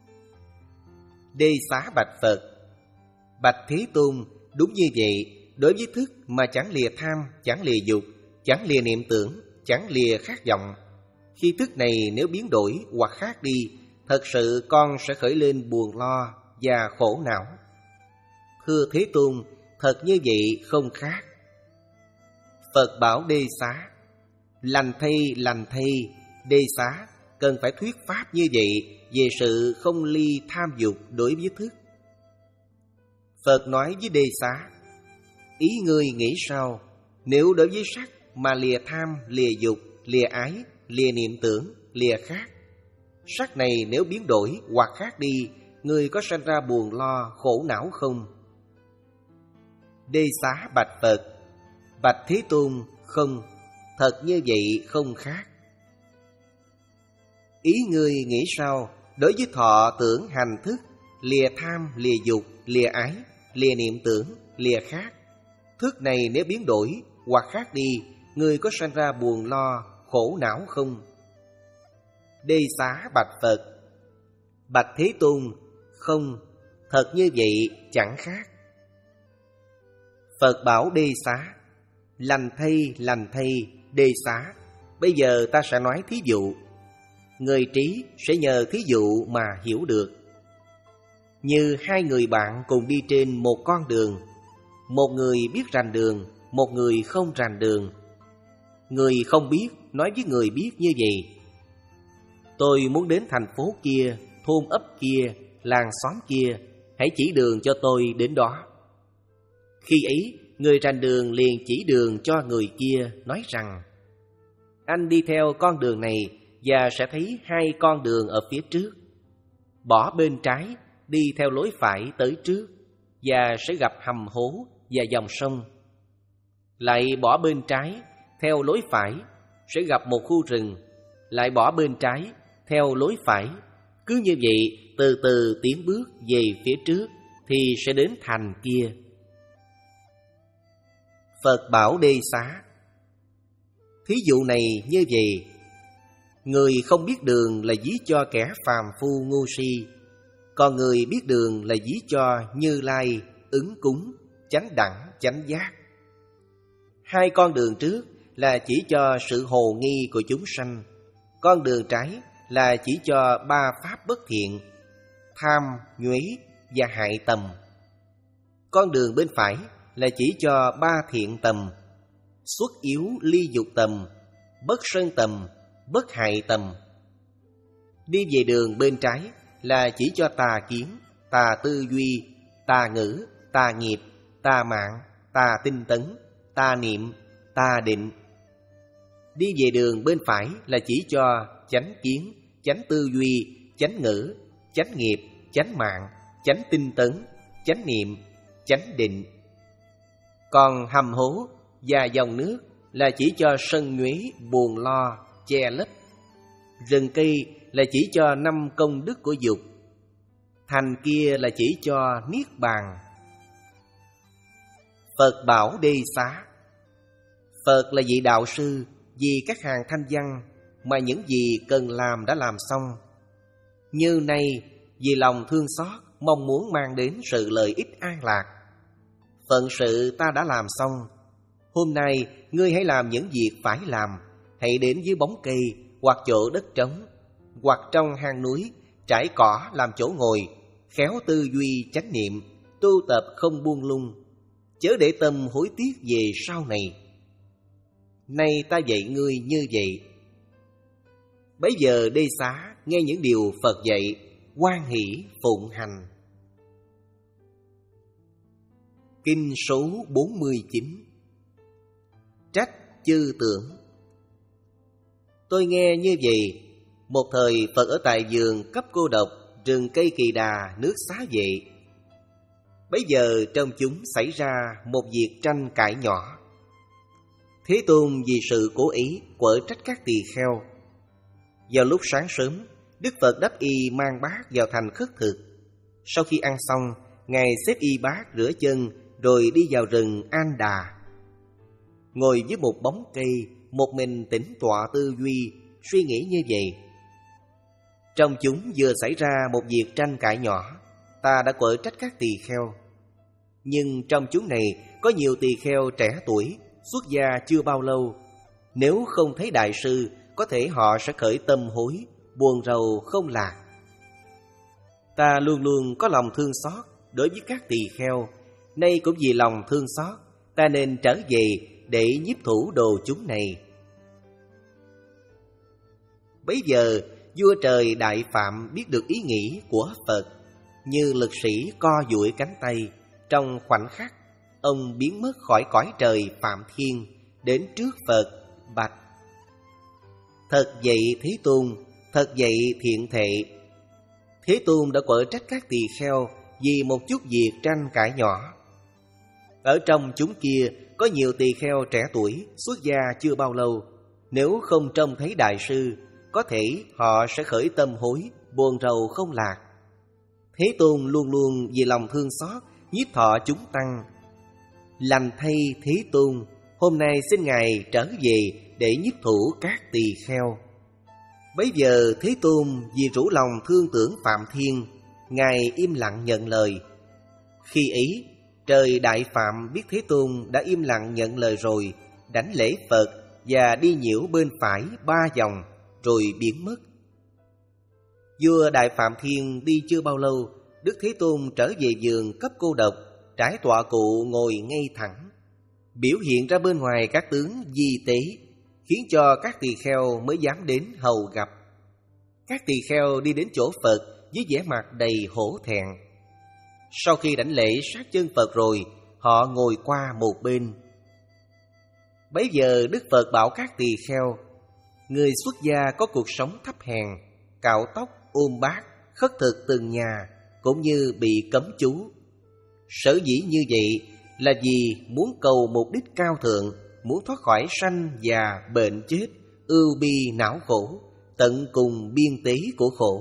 Đê Xá bạch Phật: Bạch Thế Tôn, đúng như vậy. Đối với thức mà chẳng lìa tham, chẳng lìa dục, chẳng lìa niệm tưởng, chẳng lìa khát vọng, khi thức này nếu biến đổi hoặc khác đi, thật sự con sẽ khởi lên buồn lo và khổ não. Thưa Thế Tôn, thật như vậy không khác. Phật bảo Đê Xá: Lành thay, lành thay. Đê Xá, cần phải thuyết pháp như vậy về sự không ly tham dục đối với thức. Phật nói với Đê Xá: Ý ngươi nghĩ sao? Nếu đối với sắc mà lìa tham, lìa dục, lìa ái, lìa niệm tưởng, lìa khác, sắc này nếu biến đổi hoặc khác đi, ngươi có sanh ra buồn lo khổ não không? Đê Xá bạch Phật: Bạch Thế Tôn, không. Thật như vậy không khác. Ý ngươi nghĩ sao? Đối với thọ tưởng hành thức, lìa tham, lìa dục, lìa ái, lìa niệm tưởng, lìa khác. Thức này nếu biến đổi hoặc khác đi, người có sanh ra buồn lo, khổ não không? Đê xá bạch Phật: Bạch Thế Tôn, không, thật như vậy chẳng khác. Phật bảo Đê xá: Lành thay, lành thay, Đê xá. Bây giờ ta sẽ nói thí dụ. Người trí sẽ nhờ thí dụ mà hiểu được. Như hai người bạn cùng đi trên một con đường. Một người biết rành đường, một người không rành đường. Người không biết nói với người biết như vậy: Tôi muốn đến thành phố kia, thôn ấp kia, làng xóm kia, hãy chỉ đường cho tôi đến đó. Khi ấy, người rành đường liền chỉ đường cho người kia, nói rằng: Anh đi theo con đường này và sẽ thấy hai con đường ở phía trước. Bỏ bên trái, đi theo lối phải tới trước, và sẽ gặp hầm hố và dòng sông. Lại bỏ bên trái, theo lối phải, sẽ gặp một khu rừng. Lại bỏ bên trái, theo lối phải. Cứ như vậy, từ từ tiến bước về phía trước, thì sẽ đến thành kia. Phật bảo Đê xá: Thí dụ này như vậy. Người không biết đường là ví cho kẻ phàm phu ngu si, còn người biết đường là ví cho Như Lai, ứng cúng, chánh đẳng, chánh giác. Hai con đường trước là chỉ cho sự hồ nghi của chúng sanh. Con đường trái là chỉ cho ba pháp bất thiện: tham, nhuế và hại tầm. Con đường bên phải là chỉ cho ba thiện tầm: xuất yếu ly dục tầm, bất sân tầm, bất hại tầm. Đi về đường bên trái là chỉ cho tà kiến, tà tư duy, tà ngữ, tà nghiệp, tà mạng, tà tinh tấn, tà niệm, tà định. Đi về đường bên phải là chỉ cho chánh kiến, chánh tư duy, chánh ngữ, chánh nghiệp, chánh mạng, chánh tinh tấn, chánh niệm, chánh định. Còn hầm hố và dòng nước là chỉ cho sân nhuế, buồn lo, che lấp. Rừng cây là chỉ cho năm công đức của dục. Thành kia là chỉ cho niết bàn. Phật bảo Đê xá: Phật là vị đạo sư, vì các hàng thanh văn mà những gì cần làm đã làm xong. Như nay, vì lòng thương xót, mong muốn mang đến sự lợi ích an lạc. Phận sự ta đã làm xong. Hôm nay, ngươi hãy làm những việc phải làm. Hãy đến dưới bóng cây, hoặc chỗ đất trống, hoặc trong hang núi, trải cỏ làm chỗ ngồi, khéo tư duy chánh niệm, tu tập không buông lung, chớ để tâm hối tiếc về sau này. Nay ta dạy ngươi như vậy. Bấy giờ Đê xá nghe những điều Phật dạy, hoan hỷ phụng hành. Kinh số bốn mươi chín. Trách chư tưởng. Tôi nghe như vậy. Một thời Phật ở tại vườn cấp cô độc, rừng cây kỳ đà, nước xá vệ. Bấy giờ trong chúng xảy ra một việc tranh cãi nhỏ. Thế Tôn vì sự cố ý quở trách các tỳ kheo. Vào lúc sáng sớm, Đức Phật đắp y mang bát vào thành khất thực. Sau khi ăn xong, Ngài xếp y bát rửa chân, rồi đi vào rừng An Đà. Ngồi dưới một bóng cây, một mình tĩnh tọa tư duy, suy nghĩ như vậy. Trong chúng vừa xảy ra một việc tranh cãi nhỏ. Ta đã quở trách các tỳ kheo. Nhưng trong chúng này có nhiều tỳ kheo trẻ tuổi, xuất gia chưa bao lâu. Nếu không thấy đại sư, có thể họ sẽ khởi tâm hối, buồn rầu không lạc. Ta luôn luôn có lòng thương xót đối với các tỳ kheo. Nay cũng vì lòng thương xót, ta nên trở về để nhiếp thủ đồ chúng này. Bấy giờ vua trời Đại Phạm biết được ý nghĩ của Phật. Như lực sĩ co duỗi cánh tay, trong khoảnh khắc ông biến mất khỏi cõi trời Phạm Thiên, đến trước Phật bạch: Thật vậy Thế Tôn, thật vậy Thiện Thệ. Thế Tôn đã quở trách các tỳ kheo vì một chút việc tranh cãi nhỏ. Ở trong chúng kia có nhiều tỳ kheo trẻ tuổi, xuất gia chưa bao lâu. Nếu không trông thấy đại sư, có thể họ sẽ khởi tâm hối, buồn rầu không lạc. Thế Tôn luôn luôn vì lòng thương xót nhiếp thọ chúng tăng. Lành thay Thế Tôn, hôm nay xin Ngài trở về để nhiếp thủ các tỳ kheo. Bấy giờ Thế Tôn vì rủ lòng thương tưởng Phạm Thiên, Ngài im lặng nhận lời. Khi ấy, trời Đại Phạm biết Thế Tôn đã im lặng nhận lời rồi, đảnh lễ Phật và đi nhiễu bên phải ba vòng, rồi biến mất. Vua Đại Phạm Thiên đi chưa bao lâu, Đức Thế Tôn trở về giường cấp cô độc, trải tọa cụ ngồi ngay thẳng, biểu hiện ra bên ngoài các tướng di tế, khiến cho các tỳ kheo mới dám đến hầu gặp. Các tỳ kheo đi đến chỗ Phật với vẻ mặt đầy hổ thẹn. Sau khi đảnh lễ sát chân Phật rồi, họ ngồi qua một bên. Bấy giờ Đức Phật bảo các tỳ kheo: người xuất gia có cuộc sống thấp hèn, cạo tóc, ôm bát, khất thực từng nhà, cũng như bị cấm chú. Sở dĩ như vậy là vì muốn cầu mục đích cao thượng, muốn thoát khỏi sanh già bệnh chết, ưu bi não khổ, tận cùng biên tế của khổ.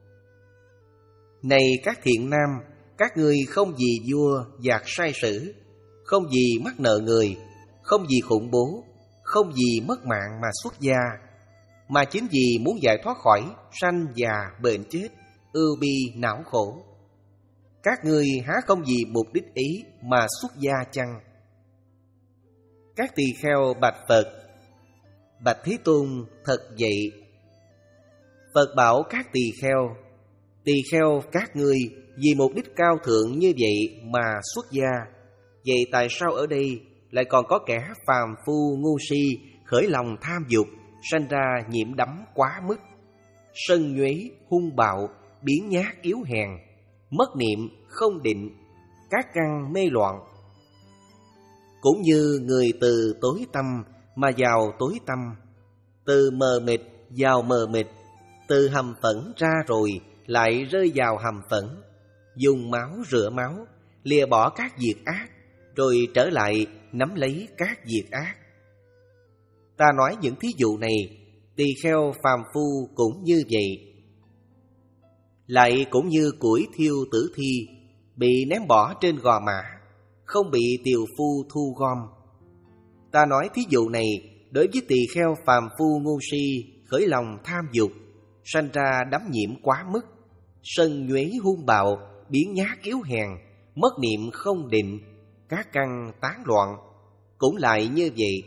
Này các thiện nam, các ngươi không vì vua dạt sai sử, không vì mắc nợ người, không vì khủng bố, không vì mất mạng mà xuất gia, mà chính vì muốn giải thoát khỏi sanh già bệnh chết, ưu bi não khổ. Các ngươi há không vì mục đích ý mà xuất gia chăng? Các tỳ kheo bạch Phật: bạch Thế Tôn, thật vậy. Phật bảo các tỳ kheo: tỳ kheo các ngươi vì mục đích cao thượng như vậy mà xuất gia, vậy tại sao ở đây lại còn có kẻ phàm phu ngu si khởi lòng tham dục, sanh ra nhiễm đắm quá mức, sân nhuế hung bạo, biếng nhác yếu hèn, mất niệm không định, các căn mê loạn? Cũng như người từ tối tăm mà vào tối tăm, từ mờ mịt vào mờ mịt, từ hầm phẫn ra rồi lại rơi vào hầm phẫn, dùng máu rửa máu, lìa bỏ các việc ác, rồi trở lại nắm lấy các việc ác. Ta nói những thí dụ này, tỳ kheo phàm phu cũng như vậy. Lại cũng như củi thiêu tử thi, bị ném bỏ trên gò mã, không bị tiều phu thu gom. Ta nói thí dụ này đối với tỳ kheo phàm phu ngu si khởi lòng tham dục, sanh ra đắm nhiễm quá mức, sân nhuế hung bạo, biếng nhác yếu hèn, mất niệm không định, các căn tán loạn, cũng lại như vậy.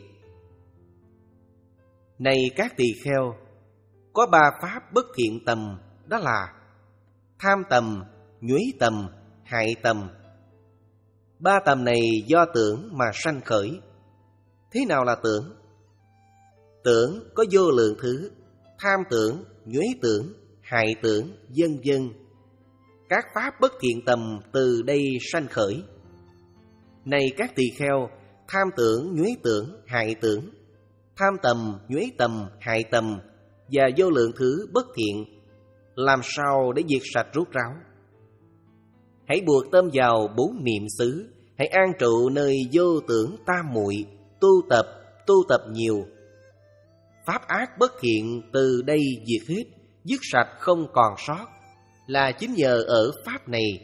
Này các tỳ kheo, có ba pháp bất thiện tầm, đó là tham tầm, nhuế tầm, hại tầm. Ba tầm này do tưởng mà sanh khởi. Thế nào là tưởng? Tưởng có vô lượng thứ: tham tưởng, nhuế tưởng, hại tưởng, vân vân. Các pháp bất thiện tầm từ đây sanh khởi. Này các tỳ kheo, tham tưởng, nhuế tưởng, hại tưởng, tham tầm, nhuế tầm, hại tầm và vô lượng thứ bất thiện, làm sao để diệt sạch rốt ráo? Hãy buộc tâm vào bốn niệm xứ, hãy an trụ nơi vô tưởng tam muội, tu tập, tu tập nhiều. Pháp ác bất thiện từ đây diệt hết, dứt sạch không còn sót, là chính nhờ ở pháp này.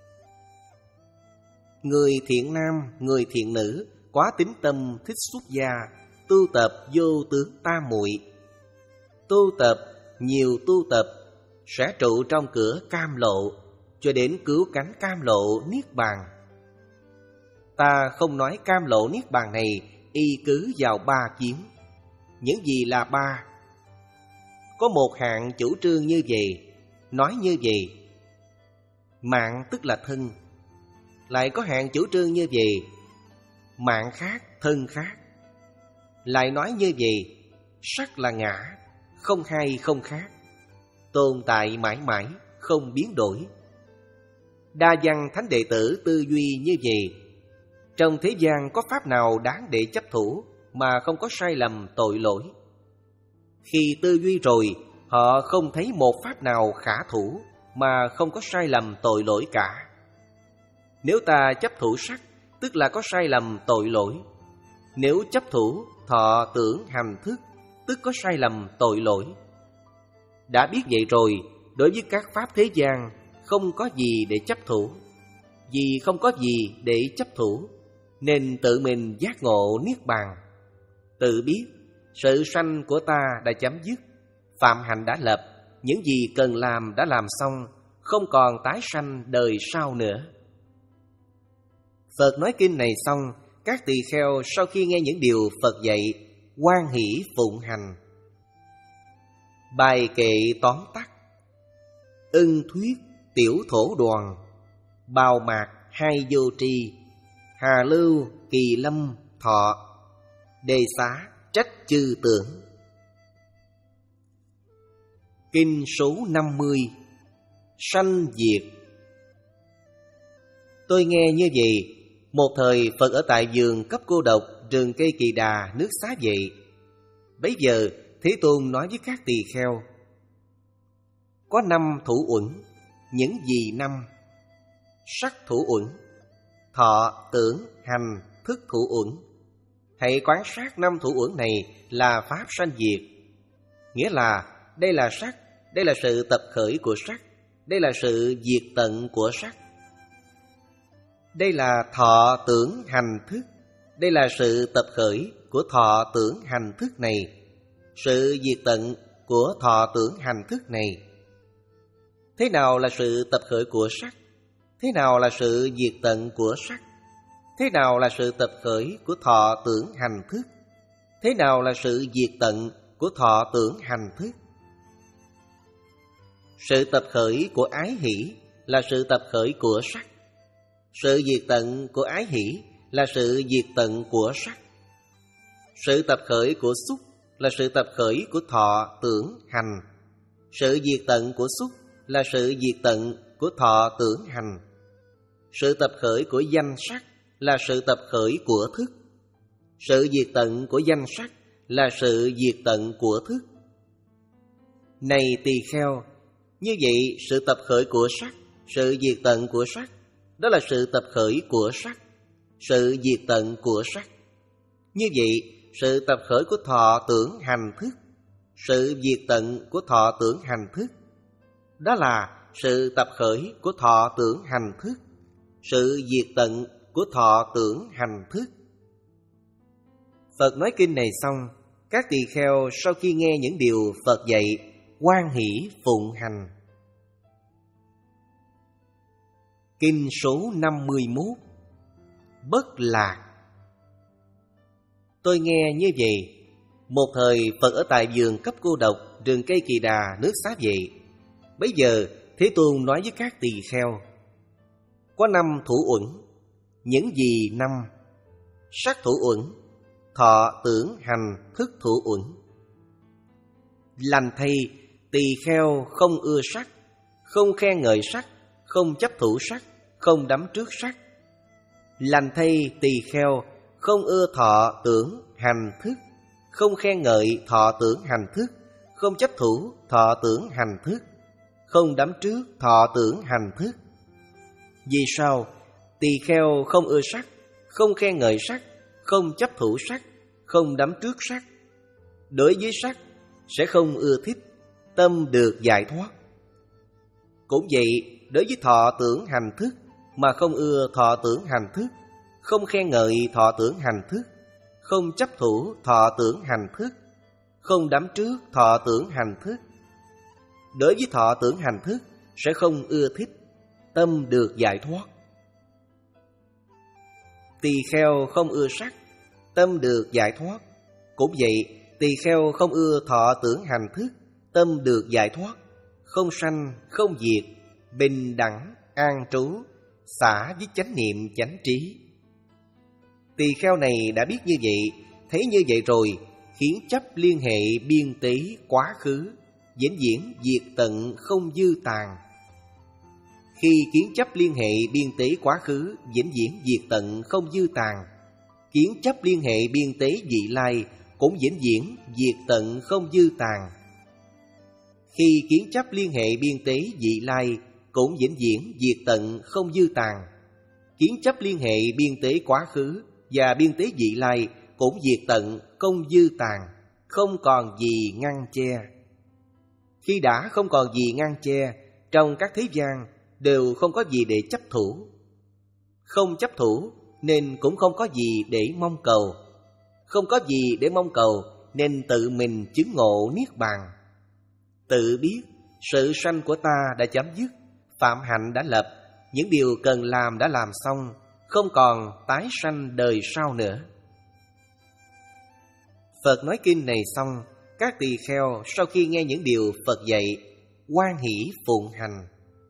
Người thiện nam, người thiện nữ quá tín tâm thích xuất gia, tu tập vô tướng tam muội, tu tập nhiều tu tập, sẽ trụ trong cửa cam lộ, cho đến cứu cánh cam lộ niết bàn. Ta không nói cam lộ niết bàn này y cứ vào ba kiếm. Những gì là ba? Có một hạng chủ trương như vậy, nói như vậy: mạng tức là thân. Lại có hạng chủ trương như vậy: mạng khác, thân khác. Lại nói như vậy: sắc là ngã, không hai không khác, tồn tại mãi mãi, không biến đổi. Đa văn thánh đệ tử tư duy như vậy. Trong thế gian có pháp nào đáng để chấp thủ mà không có sai lầm tội lỗi? Khi tư duy rồi, họ không thấy một pháp nào khả thủ mà không có sai lầm tội lỗi cả. Nếu ta chấp thủ sắc, tức là có sai lầm tội lỗi. Nếu chấp thủ thọ tưởng hành thức, tức có sai lầm tội lỗi. Đã biết vậy rồi, đối với các pháp thế gian không có gì để chấp thủ. vì không có gì để chấp thủ, nên tự mình giác ngộ niết bàn. Tự biết sự sanh của ta đã chấm dứt, phạm hạnh đã lập, những gì cần làm đã làm xong, không còn tái sanh đời sau nữa. Phật nói kinh này xong, các tỳ kheo sau khi nghe những điều Phật dạy, hoan hỷ phụng hành. Bài kệ tóm tắt: ưng thuyết tiểu thổ đoàn, bào mạc hai vô tri, hà lưu kỳ lâm thọ, đề xá trách chư tưởng. Kinh số năm mươi. Sanh diệt. Tôi nghe như vậy. Một thời Phật ở tại vườn cấp cô độc, rừng cây Kỳ Đà, nước Xá Vệ. Bấy giờ Thế Tôn nói với các tỳ kheo: có năm thủ uẩn. Những gì năm? Sắc thủ uẩn, thọ, tưởng, hành, thức thủ uẩn. Hãy quán sát năm thủ uẩn này là pháp sanh diệt. Nghĩa là đây là sắc, đây là sự tập khởi của sắc, đây là sự diệt tận của sắc. Đây là thọ, tưởng, hành, thức, đây là sự tập khởi của thọ, tưởng, hành, thức này, sự diệt tận của thọ, tưởng, hành, thức này. Thế nào là sự tập khởi của sắc? Thế nào là sự diệt tận của sắc? Thế nào là sự tập khởi của thọ, tưởng, hành, thức? Thế nào là sự diệt tận của thọ, tưởng, hành, thức? Sự tập khởi của ái hỷ là sự tập khởi của sắc. Sự diệt tận của ái hỷ là sự diệt tận của sắc. Sự tập khởi của xúc là sự tập khởi của thọ, tưởng, hành. Sự diệt tận của xúc là sự diệt tận của thọ, tưởng, hành. Sự tập khởi của danh sắc là sự tập khởi của thức. Sự diệt tận của danh sắc là sự diệt tận của thức. Này tỳ kheo, như vậy sự tập khởi của sắc, sự diệt tận của sắc, đó là sự tập khởi của sắc, sự diệt tận của sắc. Như vậy sự tập khởi của thọ, tưởng, hành, thức, sự diệt tận của thọ, tưởng, hành, thức, đó là sự tập khởi của thọ, tưởng, hành, thức, sự diệt tận của thọ, tưởng, hành, thức. Phật nói kinh này xong, các tỳ kheo sau khi nghe những điều Phật dạy, hoan hỷ phụng hành. Kinh số năm mươi mốt. Bất lạc. Tôi nghe như vậy. Một thời Phật ở tại vườn cấp cô độc, rừng cây Kỳ Đà, nước Xá Vệ. Bấy giờ Thế Tôn nói với các tỳ kheo: có năm thủ uẩn. Những gì năm? Sắc thủ uẩn, thọ, tưởng, hành, thức thủ uẩn. Lành thay, tỳ kheo không ưa sắc, không khen ngợi sắc, không chấp thủ sắc, không đắm trước sắc. Lành thay, tỳ kheo không ưa thọ, tưởng, hành, thức, không khen ngợi thọ, tưởng, hành, thức, không chấp thủ thọ, tưởng, hành, thức, không đắm trước thọ, tưởng, hành, thức. Vì sao? Tỳ kheo không ưa sắc, không khen ngợi sắc, không chấp thủ sắc, không đắm trước sắc. Đối với sắc sẽ không ưa thích, tâm được giải thoát. Cũng vậy, đối với thọ, tưởng, hành, thức mà không ưa thọ, tưởng, hành, thức, không khen ngợi thọ, tưởng, hành, thức, không chấp thủ thọ, tưởng, hành, thức, không đắm trước thọ, tưởng, hành, thức. Đối với thọ, tưởng, hành, thức sẽ không ưa thích, tâm được giải thoát. Tỳ kheo không ưa sắc, tâm được giải thoát. Cũng vậy, tỳ kheo không ưa thọ, tưởng, hành, thức, tâm được giải thoát, không sanh, không diệt, bình đẳng, an trú, xả với chánh niệm chánh trí. Tỳ kheo này đã biết như vậy, thấy như vậy rồi, khiến chấp liên hệ biên tế quá khứ, vĩnh viễn diệt tận không dư tàn. Khi kiến chấp liên hệ biên tế quá khứ, vĩnh viễn diệt tận không dư tàn, kiến chấp liên hệ biên tế vị lai cũng vĩnh viễn diệt tận không dư tàn. Khi kiến chấp liên hệ biên tế vị lai cũng vĩnh viễn diệt tận không dư tàn, kiến chấp liên hệ biên tế quá khứ và biên tế vị lai cũng diệt tận không dư tàn, không còn gì ngăn che. Khi đã không còn gì ngăn che, trong các thế gian đều không có gì để chấp thủ. Không chấp thủ nên cũng không có gì để mong cầu. Không có gì để mong cầu nên tự mình chứng ngộ niết bàn. Tự biết sự sanh của ta đã chấm dứt, phạm hạnh đã lập, những điều cần làm đã làm xong, không còn tái sanh đời sau nữa. Phật nói kinh này xong, các tỳ kheo sau khi nghe những điều Phật dạy, hoan hỷ phụng hành.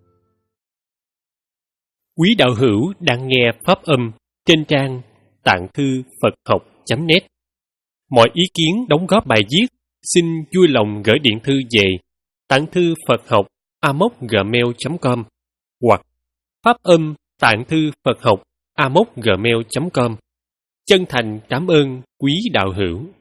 Quý đạo hữu đang nghe pháp âm trên trang tạng thư Phật học chấm net. Mọi ý kiến đóng góp bài viết xin vui lòng gửi điện thư về tạng thư Phật học a mốc gmail chấm com hoặc pháp âm tạng thư Phật học a mốc gmail chấm com. Chân thành cảm ơn quý đạo hữu.